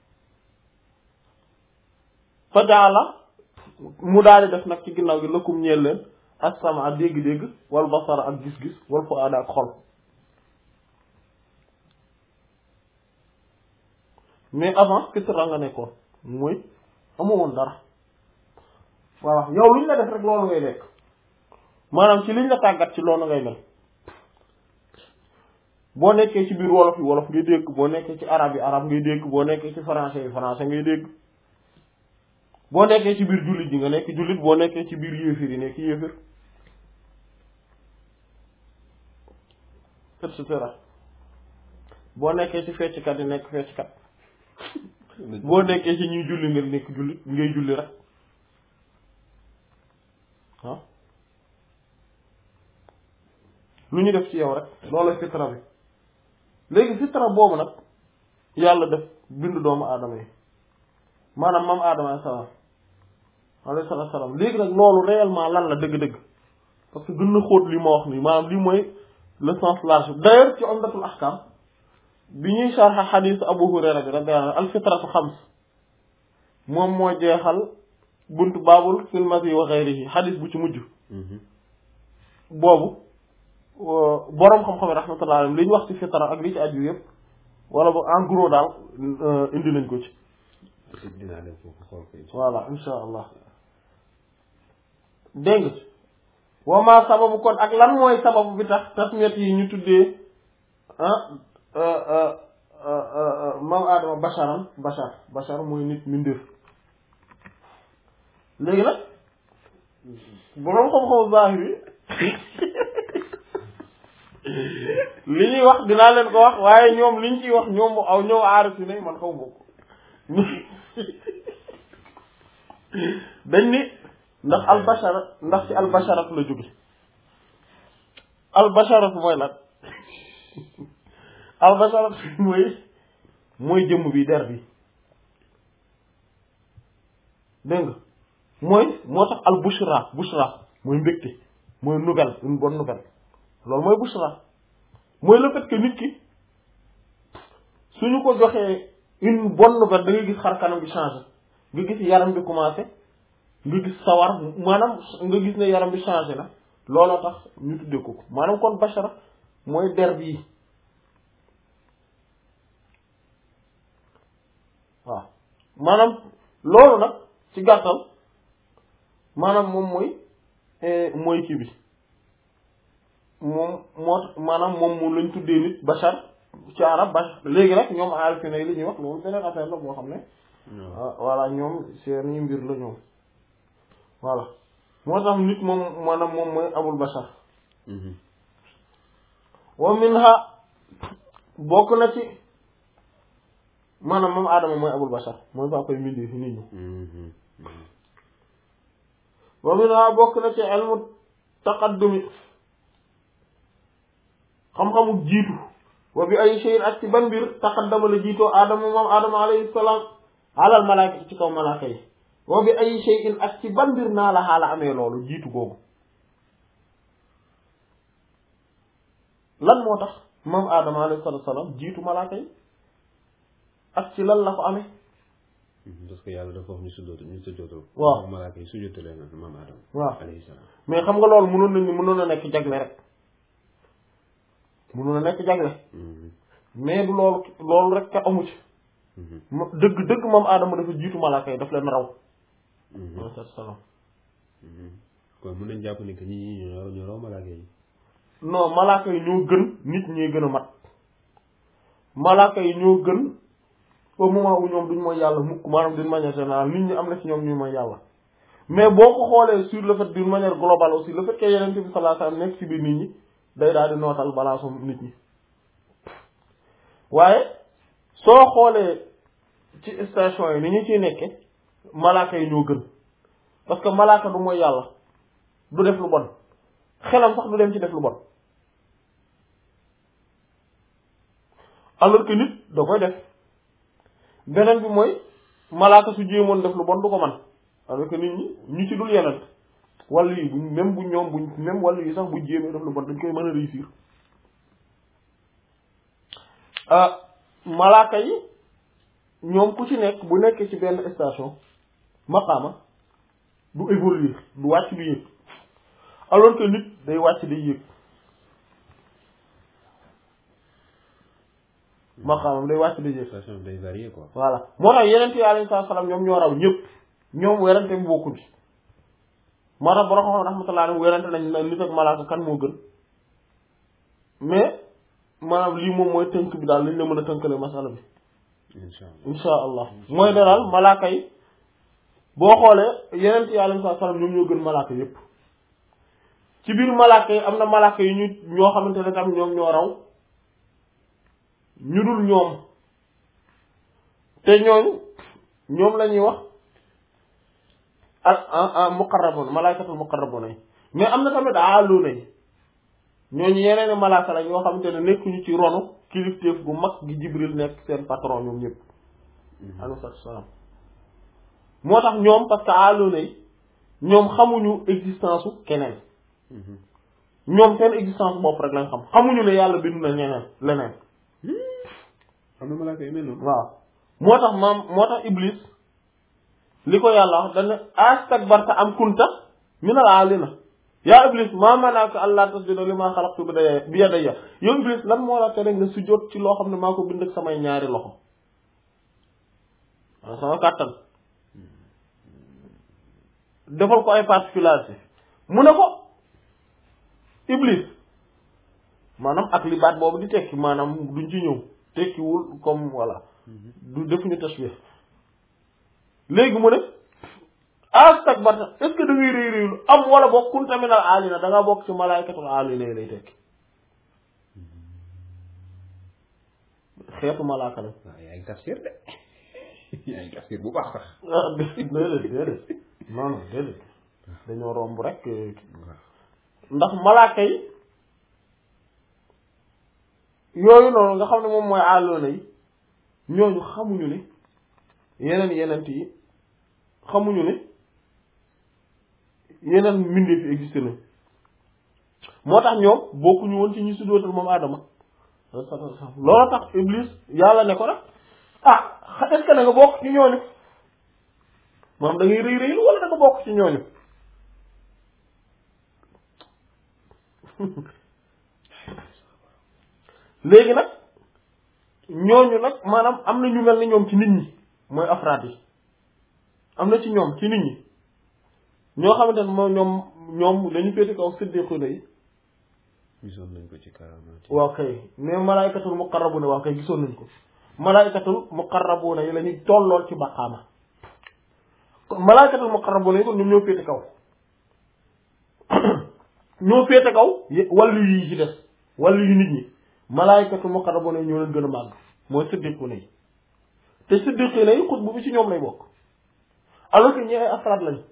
A: fa jaala mu daal di def nag ci ginnaaw gi lakum ñeel leen as-sam'a ak dégg-dégg wal basara ak gis-gis wal fu'aada ak xol mais avant fitra nga nekkoon mooy amoo woon dara voilà yow luñ la def rek loolu ngay nekk maanaam ci liñ la tàggat ci loolu ngay mel boo nekkee ci biir wolof yi wolof ngay dégg boo nekkee ci arab yi arab ngay dégg boo nekkee ci français yi français ngay dégg boo nekkee ci biir jullit yi nga nekk jullit boo nekkee ci biir yéefir yi nekk yéefir et cetera boo nekkee ci fecckat yi nekk fecckat boo nekkee ci ñuy julli nga nekk jullit ngay julli rek ah lu ñu def ci yow rek loolu fitra bi léegi fitra boobu nag yàlla def bind doomu aadama yi maanaam maam aadama alayhi salaam léegi nag loolu réellement lan la dëgg-dëgg parce que gën na xóot li ma wax nii maanaam lii mooy le sens large d'ailleurs ci Umdatul Ahkam bi ñuy sharh xadiis Abu Hurayra bi radiyallahu anhu al fitratu xams moom moo jeexal buntu baabul fil masi wa ghayrihi xadiis bu ci mujj boobu boroom xam-xam yi rahmatullah alayhim li ñu wax ci fitra ak li ci aju yëpp wala ba en gros daal indi nañ ko ci
B: dinaa dem foofu xool ko
A: voilà insha allah dégg nga wa ma sababu kon ak lan mooy sababu bi tax tasmiyat yi ñu tuddee maam aadama bashar mooy nit mbindeef léegi nag boroom xam-xamu zahir yi li ñuy wax dinaa leen ko wax waaye ñoom liñ ciy wax ñoom ñoom aarif si ne man xaw ma ko dañ ni ndax albashara ndax ci albasharat la jóge albasharat mooy lan albasharat mooy jëmm bi der bi dégg nga moo tax al bushra mooy mbégte mooy nouvelle une bonne nouvelle loolu mooy bushra mooy le fait que nit ki suñu ko joxee une bonne nouvelle da ngay gis xar kanam bi changé nga gis yaram bi commencé nga gis sawar maanaam nga gis ne yaram bi changé na looloo tax ñu tuddee ko maanaam kon bashara mooy der bi waaw maanaam loolu nag ci gàttal maanaam moom mooy kii bi moom maanaam moom lañ tuddee nit bashar ci arab bashar léegi nag ñoom aarif ne li ñuy wax loolu beneen affaire la boo xam ne voilà ñoom seeni mbir la ñoom voilà moo tax nit moom maanaam moom mooy abul bashar wa minha bokk na ci maanaam moom aadama mooy abul bashar mooy papa mbindi fi nit ñi wa minha bokk na ci ilmu taqaddumi xam-xamu jiitu wa bi ay shay'in ak ci ban mbir taqaddama la jiitoo aadama moom aadama alayhi salaam alal malaaka ci kaw malaaka yi wa bi ay shay'in ak ci ban mbir naa la xaala amee loolu jiitu googu lan moo tax moom aadama alayhi salaam jiitu malaaka yi ak ci lan la ko amee
B: parce que yàlla dafa wax ñu sujjóotal
A: waaw
B: malaaka yi sujjóotalee na moom aadama
A: waaw
B: alayhi salaam mais
A: xam nga loolu mënoon na nekk jagle rek mënoon na nekk jagle mais du loolu rek ka amu ci dëgg moom aadama dafa jiitu malaaka yi daf leen raw alayhi salaam
B: kon mën nañ jàpp ni que ñi ñoo raw malaaka yi
A: non malaaka yi ñoo gën nit ñee gën a mat malaaka yi ñoo gën au moment où ñoom duñ mooy yàlla mukk maanaam d'une manière générale nit ñi am na ci ñoom ñuy mooy yàlla mais boo ko xoolee sur le fait d'une manière globale aussi le fait que yeneen bi sallallahu alayhi wasallam nekk ci biir nit ñi day daal di nootal balaa nit ñi waaye soo xoolee ci station yi ni ñu ciy nekke malaaka yi ñoo gën parce que malaaka du mooy yàlla du def lu bon xelam sax du dem ci def lu bon alors que nit da koy def beneen bi mooy malaaka su jéemoon def lu bon du ko man alors que nit ñi ñu ci dul yeneen wàllu yi buñ même wàllu yi sax bu jéemee def lu bon dañ koy mën a réussir malaaka yi ñoom ku ci nekk bu nekkee ci benn station maqaama du évoluer du wàcc du yéeg alors que nit day wàcc day yéeg maqaamam day wàcc day yéeg
B: station day varier quoi
A: voilà moo tax yeneen yi alayhi salaam ñoom ñoo raw ñëpp ñoom werante bi bokkuñ ci moo tax borom xam rahmatullah alayhi werante nañ nit ak malaaka kan moo gën mais maanaam lii moom mooy tënk bi daal lañ la mën a tënkale masala bi insha allah mooy daal malaaka yi boo xoolee yeneen yi alayhi salaam ñoom ñoo gën malaaka yépp ci biir malaaka yi am na malaaka yi ñoo xamante ne tam ñoom ñoo raw ñu dul ñoom te ñoom la ñuy wax muqarrabun malaakatul muqarrabuna yi mais am na tamit aaluuna yi ñooñu yeneen malaaka la ñoo xamante ne nekkuñu ci ronu kilifteef gu mag gi Jibril nekk seen patron ñoom ñëpp alayhi salaam moo tax ñoom parce que aaluuna yi ñoom xamuñu existence u keneen ñoom seen existence bopp rek lañ xamuñu ne yàlla bindu na ñeneen leneen
B: am na malaaka yu mel noonu
A: waaw moo tax Iblis li ko yàlla wax dana astakbarta am kunta minal aalina yaa Iblis maa manaaka allaa tasjuda limaa xalaqtu bi yadayya yow Iblis lan moo la tere nga sujjóot ci loo xam ne maa ko bind ak samay ñaari loxo waaw sama kàttan defal ko ay particularité mu ne ko Iblis maanaam ak li baat boobu di tekki maanaam duñ ci ñëw tekkiwul comme voilà du defuñu tashbih léegi mu ne astakbarta est-ce que da ngay réy réylu am wala bokk kunta minal aalina da ngaa bokk ci malaaykatul aalina yi lay tekki xeetu malaaka lañ.
B: waaw yaa ngi tafsir de yaa ngi tafsir bu baax sax.
A: ah déedéet non déedéet dañoo romb rek ndax malaaka yi yooyu noonu nga xam ne moom mooy àlloona yi ñooñu xamuñu ne yeneen yi xamuñu ne yeneen mbindeef yi existé na moo tax ñoom bokkuñu woon ci ñi sujjóotal moom Adama loolu tax Iblis yàlla ne ko nag est-ce que da nga bokk ci ñooñu moom da ngay rëy wala da nga bokk ci ñooñu léegi nag ñooñu nag maanaam am na ñu mel ni ñoom ci nit ñi mooy afraad yi am na ci ñoom ci nit ñi ñoo xamante ne moom ñoom dañu féete kaw siddiquna yi.
B: gisoon nañ ko ci karaamaat.
A: waaw kay mais malaaykatul muqarrabuna waaw kay gisoon nañ ko malaaykatul muqarrabuna yi la ñuy tollool ci maqaama malaaykatul muqarrabuna yi kon ñoom ñoo féete kaw ñoo féete kaw wàllu yi ci des wàllu yu nit ñi malaaykatul muqarrabuna yi ñoo leen gën a màgg mooy siddiquna yi te siddiquna yi xutbu bi ci ñoom lay bokk alors que ñi ay afraad lañ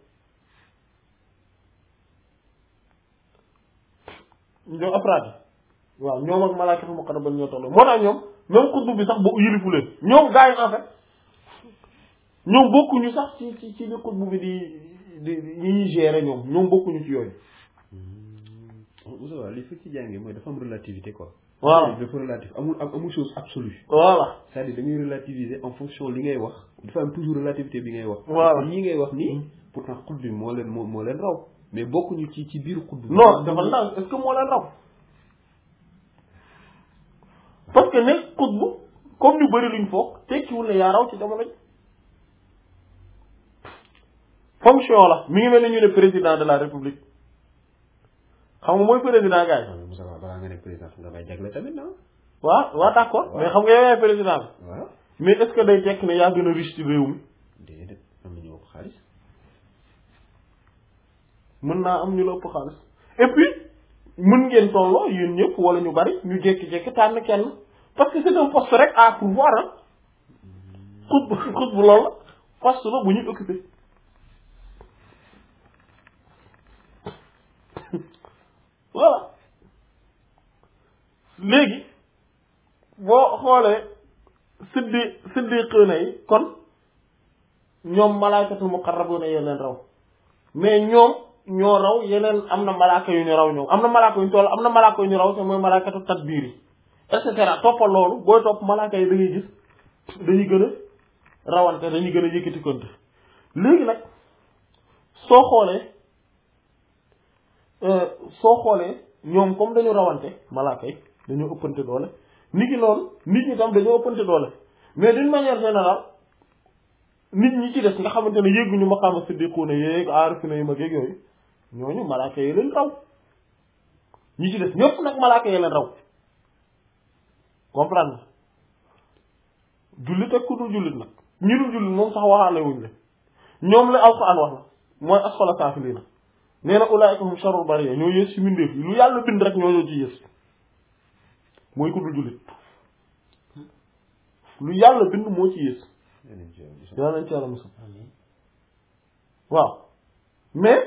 A: ñoom afraad yi waaw ñoom ak malaaykatul muqarrabuna ñoo tolloo moo tax ñoom même xutbu bi sax bu yilifu leen ñoom gars yi en fait ñoom bokkuñu sax ci li xutbu bi di ñuy gérer ñoom bokkuñu ci yooyu.
B: Moussa li fi ci jàngee mooy dafa am relativité quoi.
A: voilà
B: dafa relatif amul chose absolue.
A: voilà
B: c'est-à-dire dañuy relativiser en fonction li ngay wax dafa am toujours relativité bi ngay wax.
A: voilà
B: ñii ngay wax nii pourtant xutbu bi moo leen raw mais bokkuñu ci biir xutbu bi.
A: non dafa ndaw est-ce que moo leen raw parce que ne xutbu comme ñu bëri luñ foog tekkiwul ne yaa raw ci jamono ji fonction la mi ngi mel ni ñu ne président de la république xam nga mooy président gars yi.
B: Moussa balaa nga ne président nga may jagle tamit non.
A: waaw d'accord mais xam nga yow yaay président bi.
B: waaw
A: mais est-ce que day tekk ne yaa gën a riche ci réew mi.
B: déedéet am na ñu ëpp xaalis.
A: mën naa am ñu la ëpp xaalis et puis mën ngeen tolloo yéen ñëpp wala ñu bari ñu jékki-jékki tànn kenn parce que c'est un poste rek à pourvoir ah. xut bu loolu la poste la bu ñuy occuper. voilà léegi boo xoolee siddiquna yi kon ñoom malaaykatul muqarrabuna yi leen raw mais ñoom ñoo raw yeneen am na malaaka yu ñu raw ñoom am na malaaka yu ñu toll am na malaaka yu ñu raw te mooy malaakatu tadbiir yi et cetera toppal loolu booy topp malaaka yi da ngay gis dañuy gën a rawante dañuy gën a yëkkati konte léegi nag soo xoolee ñoom comme dañu rawante malaaka yi dañoo ëppante doole nit ki noonu nit ñi tam dañoo ëppante doole mais d'une manière générale nit ñi ci des nga xamante ne yéeguñu maqaama siddiquuna yéeg aarifina yu mag yeeg yooyu ñooñu malaaka yi leen raw ñi ci des ñëpp nag malaaka yi leen raw comprendre nga jullit ak ku dul jullit nag ñi dul jullit moom sax waxaale wuñ la ñoom la alxuraan wax na mooy asfala saafiliina nee na ulaa'ika hum sharrul bariyya ñoo yées ci mbindeef yi lu yàlla bind rek ñoo ci yées mooy ku dul jullit lu yàlla bind moo ci yées yaa nañ ci yàlla musal waaw mais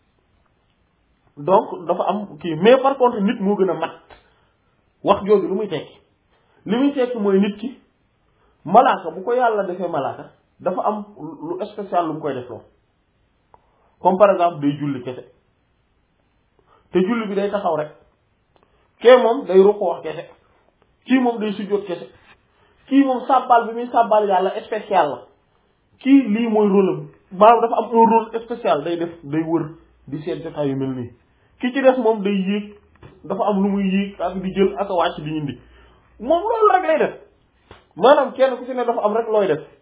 A: donc dafa am kii mais par contre nit moo gën a mat wax jooju lu muy tekki li muy tekki mooy nit ki malaaka bu ko yàlla defee malaaka dafa am lu spécial lu mu koy def loo comme par exemple day julli kese te julli bi day taxaw rek kee moom day rukkoo wax kese kii moom day sujjóot kese kii moom sàbbal bi muy sàbbal yàlla spécial la kii lii mooy rôle am maanaam dafa am un rôle spécial day def day wër di seet jotaay yu mel nii ki ci des moom day yéeg dafa am lu muy yéeg ak di jël ak a wàcc di indi moom loolu rek lay def maanaam kenn ku ci ne dafa am rek looy def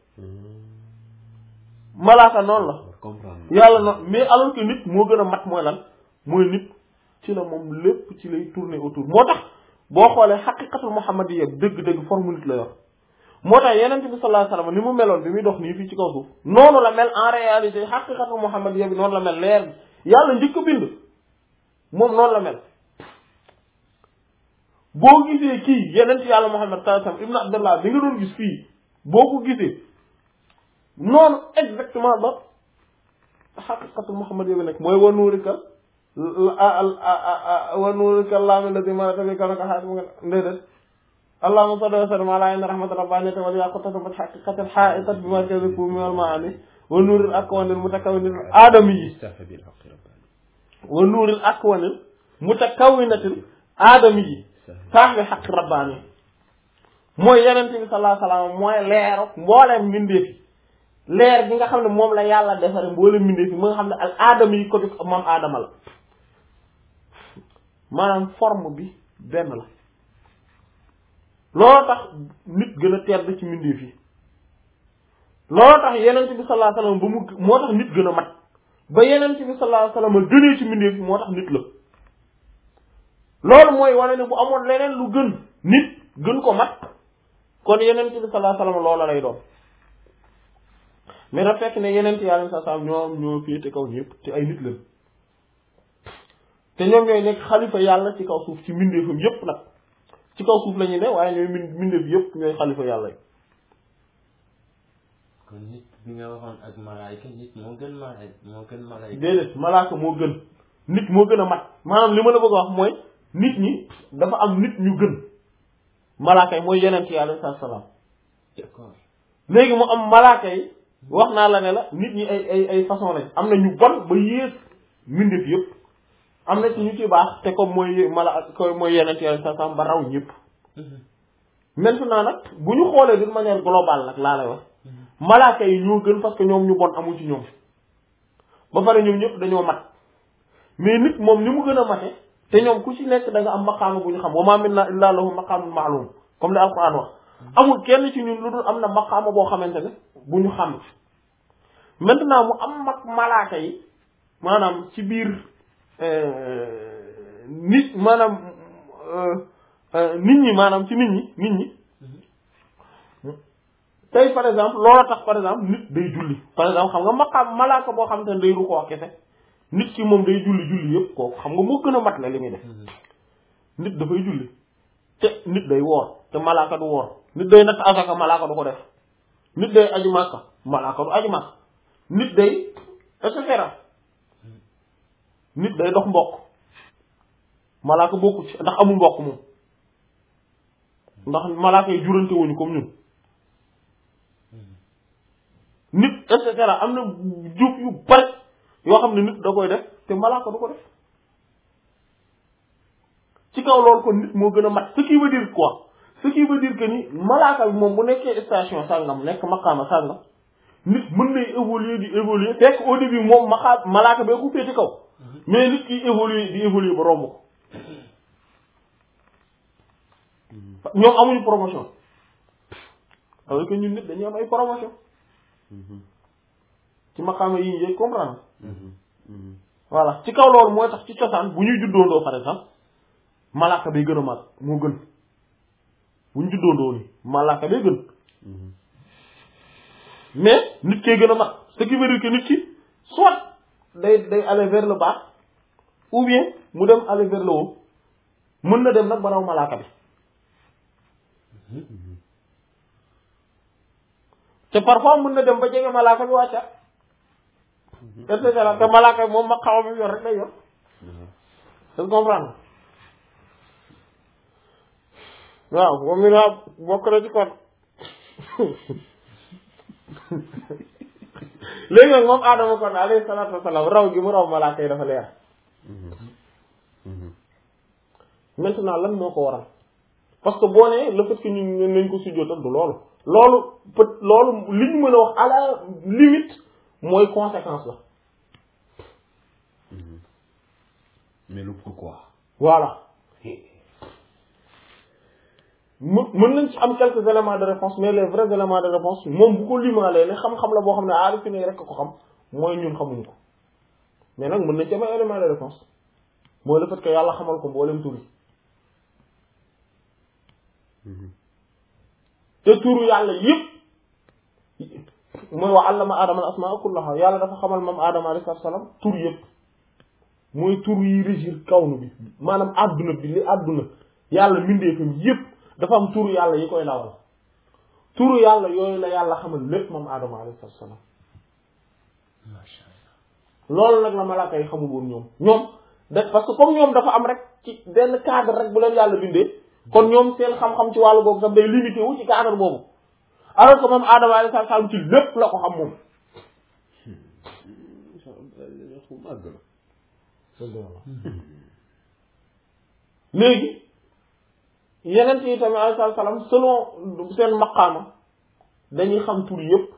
A: malaaka noonu la yàlla noonu mais alors que nit moo gën a mat mooy lan mooy nit ci la moom lépp ci lay tourner autour moo tax boo xoolee xaqiqatul muhammadiyya dëgg-dëgg forme nit la yor moo tax yeneen bi sallallahu alayhi wasallam ni mu meloon bi muy dox nii fii ci kaw suuf noonu la mel en réalité xaqiqatul muhammadiyya bi noonu la mel leer bi yàlla njëkk a bind moom noonu la mel boo gisee kii yeneen yàlla Muhammad sallallahu alayhi wasallam ibn Abdullah bi nga doon gis fii boo ko gisee noonu exactement ba xaqiqatu Muhammad yow nekk mooy wa nuurika laami la di ma tabi kanaka xaat mu nga ndéedéet allahumma salli wa sallim ala inna rahmat rabbaniyati wal yaqutati bi haqiqatil ha'itat bi markazi fumi wal ma'ani wa nuuril akwanil mutakawwinil aadami yi wa nuuril akwanil mutakawwinatil aadami yi saax bi xaq rabbaani mooy yenente bi sallallahu alayhi wasallam mooy leeru mbooleem mbindeefi leer bi nga xam ne moom la yàlla defare mbooleem mbindeefi mu nga xam ne al aadama yi ko di moom aadama la maanaam forme bi benn la loolu tax nit gën a tedd ci mbindeef yi loolu tax yenente bi sallallahu alayhi wasallam ba mu moo tax nit gën a mat ba yenente bi sallallahu alayhi wasallam gënee ci mbindeef yi moo tax nit la loolu mooy wane ne bu amoon leneen lu gën nit gën ko mat kon yenent bi sallallahu alayhi wasallam loola lay doon mais da fekk ne yenent yàlla sallallahu alayhi wasallam ñoo féete kaw ñëpp te ay nit lañ te ñoom ñooy nekk xalifa yàlla ci kaw suuf ci mbindeefam yëpp nag ci kaw suuf la ñu ne waaye ñooy mbindeef yëpp ñooy xalifa yàlla yi.
C: kon nit bi nga waxoon ak malaayka nit moo gën malaayka
A: déedéet malaaka moo gën nit moo gën a mat maanaam li ma la bëgg a wax mooy nit ñi dafa am nit ñu gën malaaka yi mooy yenent yàlla salaam
C: d'accord
A: léegi mu am malaaka yi wax naa la ne la nit ñi ay façon lañ am na ñu bon ba yées mbindeef yëpp am na ci ñu ci baax te comme mooy mooy yenent yàlla salaam ba raw ñëpp maintenant nag bu ñu xoolee d'une manière globale nag laa lay wax malaaka yi ñoo gën parce que ñoom ñu bon amul ci ñoom ba pare ñoom ñëpp dañoo mat mais nit moom ni mu gën a mate te ñoom ku ci nekk da nga am maqaama bu ñu xam wa ma minna illa lahu maqaamun ma'lum comme li alquran wax amul kenn ci ñun lu dul am na maqaama boo xamante ne bu ñu xam maintenant mu am mag malaaka yi maanaam ci biir nit maanaam nit ñi maanaam ci nit ñi tey par exemple loola tax par exemple nit day julli par exemple xam nga maqaam malaaka boo xamante ne day rukkoo kese nit ki moom day julli yëpp kooku xam nga moo gën a mat la li muy def nit dafay julli te nit day woor te malaaka du woor nit day natt asaka malaaka du ko def nit day aju màkka malaaka du aju màkka nit day et cetera nit day dox mbokk malaaka bokku ci ndax amul mbokk moom ndax malaaka yi jurante wuñu comme ñun nit et cetera am na jub yu bari yoo xam ne nit da koy def te malaaka du ko def ci kaw loolu kon nit moo gën a mat ce qui veut dire quoi ce qui veut dire que ni malaaka bi moom bu nekkee station sàngam nekk maqaama sàngam nit mën nay évoluer di évoluer fekk au début moom malaaka bee ko féete kaw mais nit ki évoluer ba romb ko ñoom amuñu promotion alors que ñun nit dañuy am ay promotion ci maqaama yi ñu comprendre voilà ci kaw loolu mooy tax ci cosaan bu ñuy juddoondoo par exemple malaaka bay gën a mag moo gën bu ñu juddoondoo ni malaaka bay gën mais nit kee gën a mag ce qui veut dire que nit ki soit day aller vers le bas ou bien mu dem aller vers le haut mën na dem nag ba raw malaaka bi te parfois mën na dem ba jege malaaka bi wàcca et cetera te malaaka bi moom ma xaw a yor rek lay yor c'est comprendre waaw moom mi naa bokk na ci kon léegi nag moom Adama kon alayhi salaatu wasalaam raw gi mu raw malaaka yi dafa leer maintenant lan moo ko waral parce que boo nee le fait que ñu nañ ko sujjóotal du loolu li ñu mën a wax à la limite mooy conséquence la
B: mais le pourquoi
A: voilà mën nañ ci am quelques éléments de réponse mais les vrais éléments de réponse moom bu ko limaalee ne xam-xam la boo xam ne aari fi ne rek ko xam mooy ñun xamuñu ko mais nag mën nañ ci am ay éléments de réponse mooy le fait que yàlla xamal ko mboolem tur yi te turu yàlla yëpp mooy wa allama aadama al asmaa kullaha yàlla dafa xamal moom aadama alayhi salaam tur yëpp mooy tur yi régir kawnu bi maanaam adduna bi li adduna yàlla mbindeefam yépp dafa am turu yàlla yi koy dawal turu yàlla yooyu la yàlla xamal lépp moom Adama alayhi salaam
B: masha Allah
A: loolu nag la malaaka yi xamul woon ñoom parce que comme ñoom dafa am rek ci benn cadre rek bu leen yàlla bindee kon ñoom seen xam-xam ci wàllu boobu sax day limité wu ci cadre boobu alors que moom Adama alayhi salaam ci lépp la ko xam moom. léegi yeneen yi tamit alayhi salaam selon seen maqaama dañuy xam tur yépp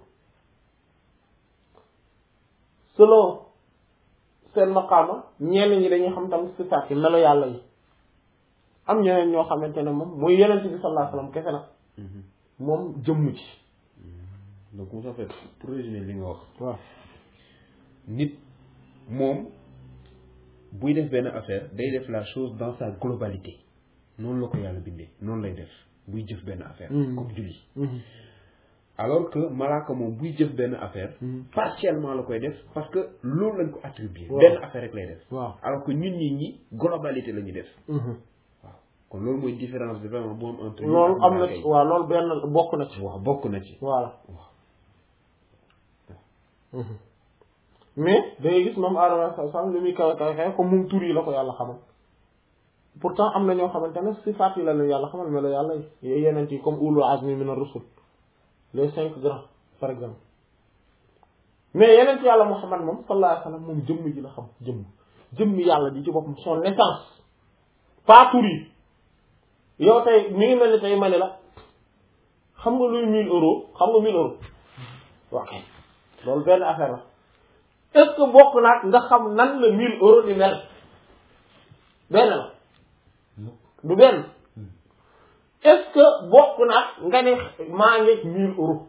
A: selon seen maqaama ñenn ñi dañuy xam tamit sifaat yi melo yàlla yi am ñeneen ñoo xamante ne moom mooy yeneen bi sallallahu alayhi wasallam kese nag moom jëmm ci.
B: donc en fait pour résumer li nga wax.
A: waaw
B: nit moom buy def benn affaire day def la chose dans sa globalité noonu la ko yàlla bindee noonu lay def buy jëf benn affaire. comme julli. alors que malaaka moom buy jëf benn affaire. partiellement la koy def parce que loolu lañ ko attribué. benn affaire rek lay def.
A: waaw
B: alors que ñun ñi globalité la ñuy def. waaw kon loolu mooy différence bi vraiment bu am entre.
A: loolu am na ci waaw loolu benn bokk na ci.
B: waaw bokk na ci.
A: voilà. mais da ngay gis moom Adama sallam li muy kawe kawe comme moom tur yi la ko yàlla xamal pourtant am na ñoo xamante ne sifaat yi la leen yàlla xamal melo yàlla yi yeneen yi comme ulul azmi min ar-rusul les 5 grands par exemple mais yeneen yàlla Muhammad moom sallallahu alayhi wa sallam moom jëmm ji la xam jëmm yàlla ji ci boppam son naissance pas tur yi yow tey mi ngi mel ni tey ma ne la xam nga luy 1000 euros xam nga 1000 euros ok loolu benn affaire la est-ce que bokk naag nga xam nan la 1000 euros di mel benn la du benn est-ce que bokk naag nga ne maa ngi 1000 euros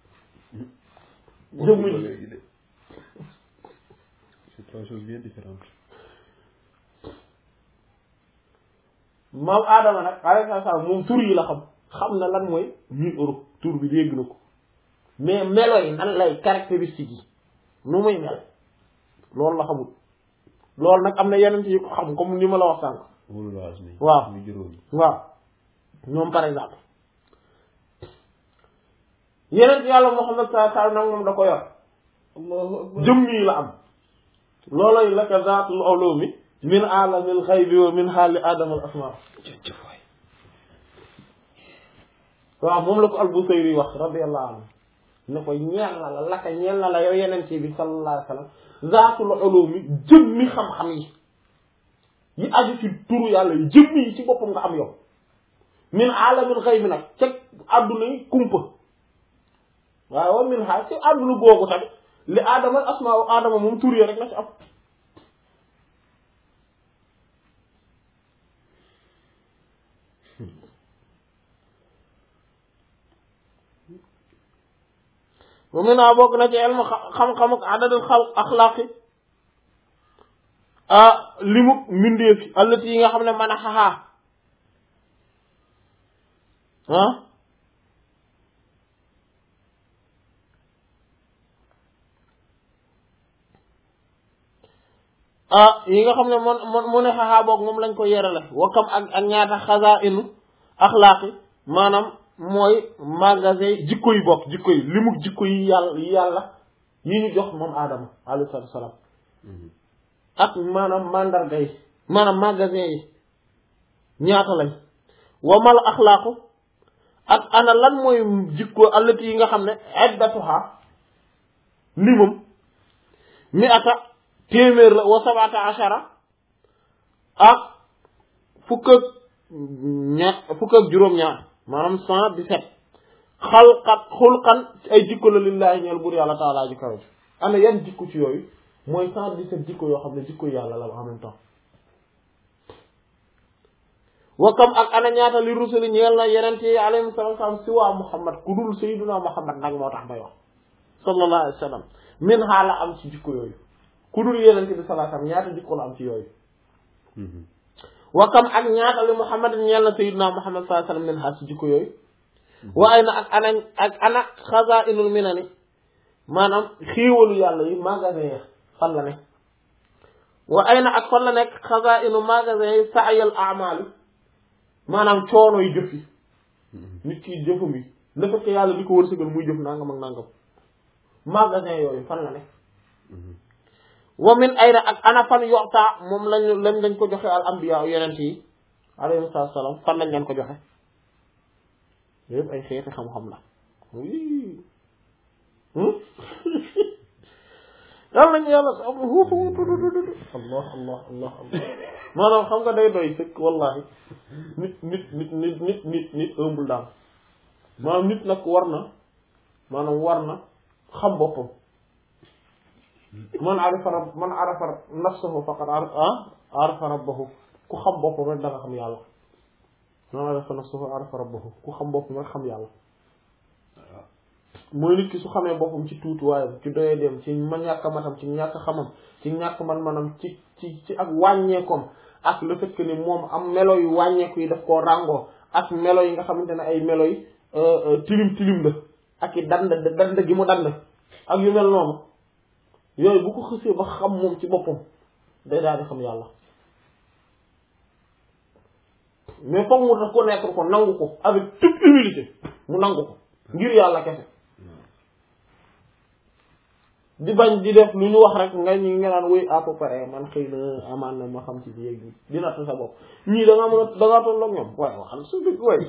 A: jëmm ji
B: c'est trois choses bien différentes.
A: maam Adama nag alayhi salaam moom tur yi la xam na lan mooy 1000 euros tur bi dégg na ko mais melo yi nan lay caractéristiques yi nu muy mel loolu la xamul loolu nag am na yeneen yi ko xam comme ni ma la wax sànq. waaw waaw ñoom par exemple yeneen yàlla Muhammad sallallahu alayhi wasallam nag moom da ko yor Allahu akbar jëmm yi la am loolay laka zaatul ulumi min alamil ghaybi wa min haali adama al asma waaw moom la ko al-Busayri wax radiyallahu anhu ne ko ñeel na la laka ñeel na la yow yeneen ci bi sallallahu alayhi wasallam zaatul ulumi jëmmi xam-xam yi aju ci turu yàlla yi jëmmi yi ci boppam nga am yow min alamil ghaybi nag ca àdduna yi kumpa waaye wa min ha ci àdduna googu tamit li aadama al asma wa aadama moom tur yi rek la ci am wa min ha bokk na ci ilmu xam-xamu adadul axlaaqi limu mbindeef yi allati yi nga xam ne mën a xaxaa yi nga xam ne mu ne xaxaa boog moom lañ ko yerale wakam ak ñaata xasaa inu axlaaqi maanaam mooy magasin jikko yi bokk jikko yi limuk jikko yi yàlla yi ñu jox moom Adama alayhi salaam ak maanaam mandarga yi maanaam magasin yi ñaata lañ wamal axlaaqu ak ana lan mooy jikko allati yi nga xam ne iddatuha limum mi ata téeméer la wa sabata ashara ak fukk ak juróom-ñaar maanaam 117 xulqan ay jikko la lillahi ñeel buur yàlla taala ji kaw ana yan jikko ci yooyu mooy 117 jikko yoo xam ne jikko yàlla la en même temps wakam ak ana ñaata li rusuli ñeel na yeneen yi alayhi salaam si waa Muhammad ku dul sayyiduna Muhammad nag moo tax may wax sallallahu alayhi wa sallam min xaala am ci jikko yooyu ku dul yeneen bi sallallahu alayhi wa sallam ñaata jikko la am ci yooyu wakam ak ñaata li Muhammad ñeel na sayyiduna Muhammad sallallahu alayhi wa sallam min xaal ci jikko yooyu waaye na ak ana xazaa'inul minani maanaam xéewalu yàlla yi magasin ya fan la ne wa ay na ak fan la nekk xazaa'inu magasin yi sa'yal a'maali maanaam coono yi jëf yi nit ki jëfam yi le fait que yàlla di ko wërsëgal muy jëf nangam ak nangam magasin yooyu fan la ne wa min ayna ak ana fan yoxta moom lañ ko joxe al anbiya yonent yi alayhi salaam fan lañ leen ko joxe yëpp ay xeeti xam-xam la yàlla nañu yàlla allah maanaam xam nga day doy sëkk wallahi nit ëmbul daal maanaam nit nag war na xam boppam man arafa nafsahu faqad arafa rabbahu ku xam boppam rek da nga xam yàlla man arafa nafsahu arafa rabbahu ku xam boppam rek xam yàlla mooy nit ki su xamee boppam ci tuutuwaayam ci doye dem ci ma ñàkk matam ci ñàkk xamam ci ñàkk man-manam ci ak wàññeekom ak le fait que ni moom am melo yu wàññeeku yi daf koo ràngoo ak melo yi nga xamante ne ay melo yi tilim la ak i dand gi mu dand ak yu mel noonu yooyu bu ko xësee ba xam moom ci boppam day daal di xam yàlla mais foog mu reconnaître ko nangu ko avec toute humilité mu nangu ko ngir yàlla kese di bañ di def lu ñu wax rek nga naan woy à peu près man xëy na amaan na ma xam ci bi yéeg di natt sa bopp ñii da ngaa tolloog ñoom waaye waxal su dëgg way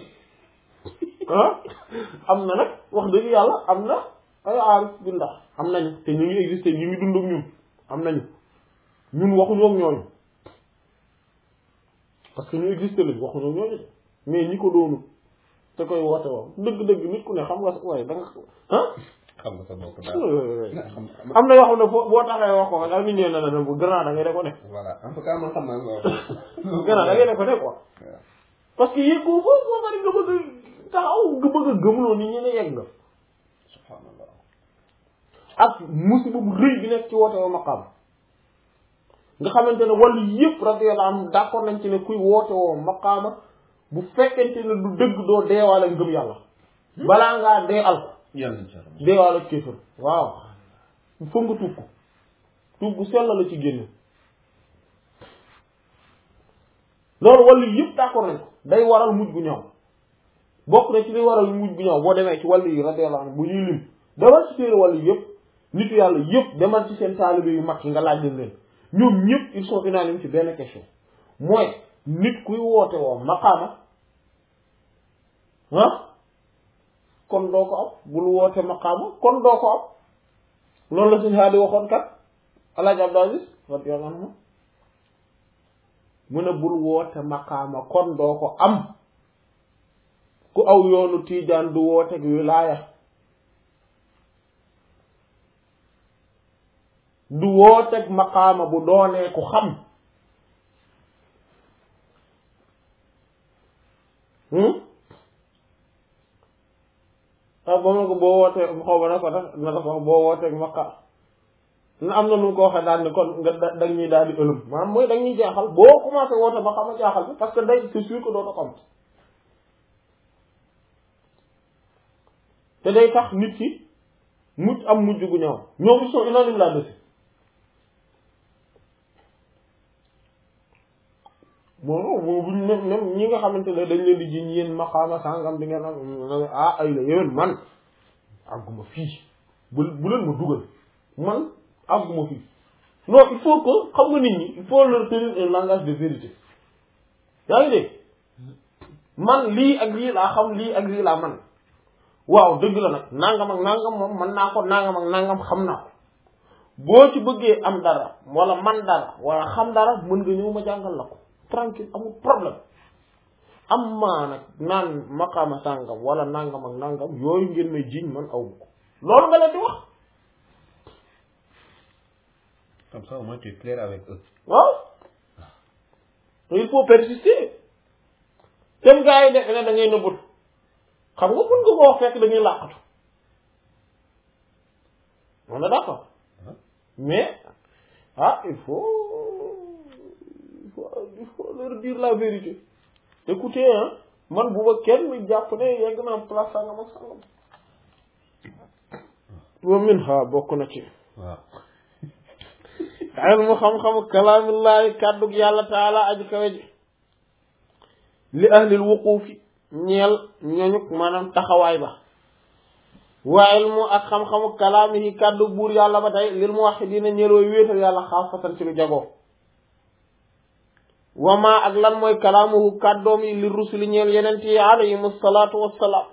A: am na nag wax dëgg yàlla am na ay aarif billah am nañu te ñu ngi existé ñu ngi dund ak ñun am nañu ñun waxuñu ak ñooñu parce que ñu existé lañ waxuñu ak ñooñu mais ñi ko doonu te koy woote woo dëgg-dëgg nit ku ne xam nga waaye da nga
B: xam nga sa bopp daal
A: am na yoo xam ne boo taxee wax ko ak nit ñi ne la bu gannaaw da ngay def ko ne.
B: voilà en tout cas man xam naa nga wax.
A: gannaaw da ngay def ko ne quoi. parce que yéeg ko foofu boo bari nga bëgg a taxaw nga bëgg a gëmloo nit ñi ne yegg nga.
B: subhanallah.
A: ak musiba bu rëy bi nekk ci woote woo maqaam nga xamante ne wàllu yëpp radiyallahu anhu d'accord nañ ci ne kuy woote woo maqaama bu fekkente ne du dëgg doo deewaale ngëm yàlla balaa ngaa dee al ko deewaale kéefër waaw foog nga tuub ko tuub bu sell la ci génn loolu wàllu yëpp d'accord nañ ko day waral mujj gu ñaaw bokk na ci li waral mujj gu ñaaw boo demee ci wàllu yi radiyallahu anhu bu ñuy lim demal ci téere wàllu yëpp nitu yàlla yëpp demal ci seen taalibe yu mag yi nga laaj leen ñoom ñëpp ils sont unanimes ci benn question mooy nit kuy woote woo maqaama kon doo ko am bul woote maqaama kon doo ko am loolu la suñu haadi waxoon kat Alaaji Abdou Aziz radiyallahu anhu mu ne bul woote maqaama kon doo ko am ku aw yoonu tiijaan du wooteeg wilaaya du wooteeg maqaama bu doonee ku xam ba ma ko boo wootee xaw ma na ko tax na dafa boo wooteeg maqaam na am na nu ko waxee daal ni kon nga da ñuy daal di ëlëm maanaam mooy da ñuy jaaxal boo commencé woote maqaama jaaxal bi parce que day c'est sûr que doo ko xam te day tax nit ki mujj am mujj gu ñaaw ñoom ils sont unanimes là-dessus bon buñ même ñi nga xamante ne dañ leen di jiñ yéen maqaama sangam di ngeen ay la yéen man àgguma fii bu leen ma dugal man àgguma fii non il faut que xam nga nit ñi il faut leur tenir un langage de vérité yaa ngi dégg man lii ak lii laa xam lii ak lii laa man waaw dëgg la nag nangam ak nangam moom mën naa ko nangam ak nangam xam naa ko boo ci bëggee am dara wala man dara wala xam dara mën nga ñëw ma jàngal la ko tranquille amul problème am maa nag naan maqaama sàngam wala nangam ak nangam yooyu ngeen may jiiñ man aw ko loolu nga leen di wax
B: comme ça au moins tu es clair avec eux
A: waaw il faut persister tem gars yi def ne da ngay nëbbut xam nga buñ nga ko wax fekk dañuy làqatu on est d'accord mais il faut leur dire la vérité écoutez man bu ma kenn mi jàpp ne yegg naa place sangam ak sangam wa min ha bokk na ci
B: waaw
A: ilmu xam-xamu kalaamillaahi kàddug yàlla taala aji kawe ji li ahlil wuquufi ñeel ñooñu maanaam taxawaay ba wa ilmu ak xam-xamu kalaamihi kàddu buur yàlla ba tey lil muwahhidiina ñeel way wéetal yàlla xaasatan ci lu jagoo wa ma ak lan mooy kalaamuhu kàddoom yi li rusuli ñeel yeneen yi alayhimu salaatu wassalaam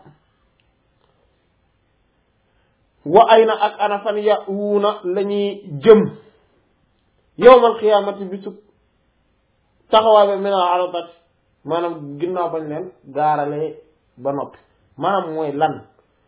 A: wa ayna ak ana fan ya'uuna la ñuy jëm yawmal qiyaamati bisu taxawaay ba min al aradati maanaam ginnaaw bañ leen gaaralee ba noppi maanaam mooy lan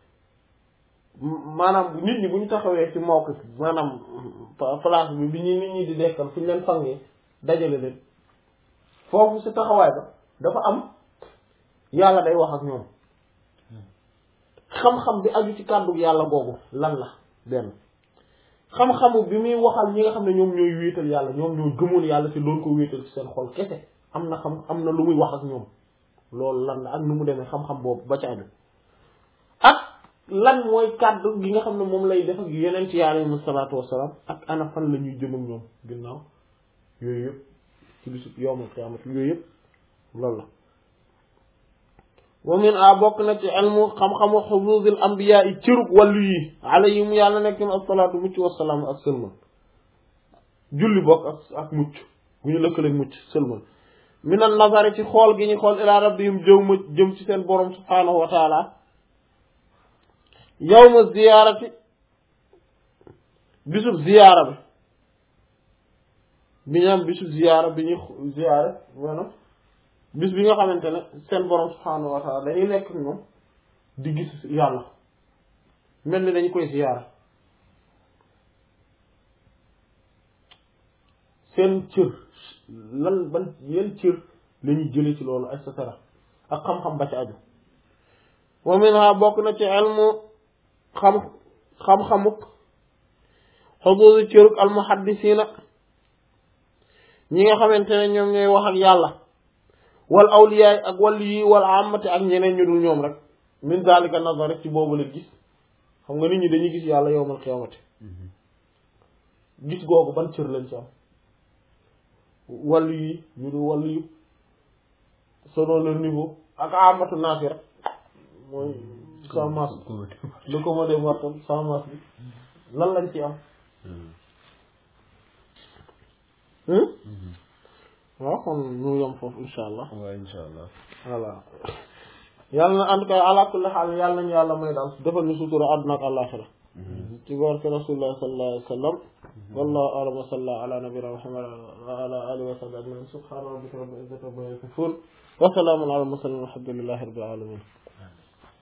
A: maanaam nit ñi bu ñu taxawee ci mawqif maanaam place bi ñu nit ñi di dekkal fu ñu leen fangee dajale leen foofu si taxawaay ba dafa am yàlla day wax ak ñoom xam-xam bi aju ci kàddu yàlla googu lan la benn xam-xamu bi muy waxal ñi nga xam ne ñoom ñooy wéetal yàlla ñoom ñoo gëmoon yàlla te doon ko wéetal ci seen xol kese am na lu muy wax ak ñoom loolu lan la ak nu mu demee xam-xam boobu ba ci aju ak lan mooy kàddu gi nga xam ne moom lay def ak yeneen ci alayhimu salaatu wassalaam ak ana fan la ñuy jëm ak ñoom ginnaaw yooyu yëpp ci bisu yawmal qiyaamati yooyu yëpp loolu la wa min a bokk na ci ilmu xam-xamu xuzuuzil ambiyaa yi cërub wàllu yi alayhim yàlla nekkim assalaatu mucc wassalaam ak sëlmal julli bokk ak mucc bu ñu lëkkaleeg mucc sëlmal min an nazari ci xool gi ñu xool ilaa rabbihim jëm ci seen borom subhaanahu wa taala yawma ziyaarati bisub ziyaara bi ñu am bisub ziyaara bi ñuy ziyaara maanaam bis bi nga xamante ne seen borom subhaanahu wa taala dañuy nekk ñoom di gis yàlla mel ni dañu koy ziyaara seen cër lan ban yenn cër la ñuy jële ci loolu et cetera ak xam-xam ba ci aju wa minha bokk na ci ilmu xam-xamuk xuduusi cëruk almuhaddisiina ñi nga xamante ne ñoom ñooy wax ak yàlla wal awliyaay ak wàllu yi wal amati ak ñeneen ñu dul ñoom rek min zalika nazar rek ci boobu la gis xam nga nit ñi dañuy gis yàlla yawmal qiyaamati gis googu ban cër lañ ci am wàllu yi ñu dul wàllu yi selon leur niveau ak amatu naasi rek mooy sans masse lu ko ma dee wartal sans masse bi lan lañ ci am waaw kon ñu yom foofu insha allah
B: waaw insha allah
A: voilà yàlla na en tout cas ala kulli xaal yàlla nañu yàlla may daal defal ñu sutura àdduna ak àllaaxira ci barke rasulullah sallallahu alayhi wa sallam wallahu a'lam wa sallallahu ala nabiyina muhammad wa ala alihi wa sahbihi ajmain subhana rabbika rabbil izzati amma yasifun wa salamun ala al mursalin walhamdulillahi rabbil alamin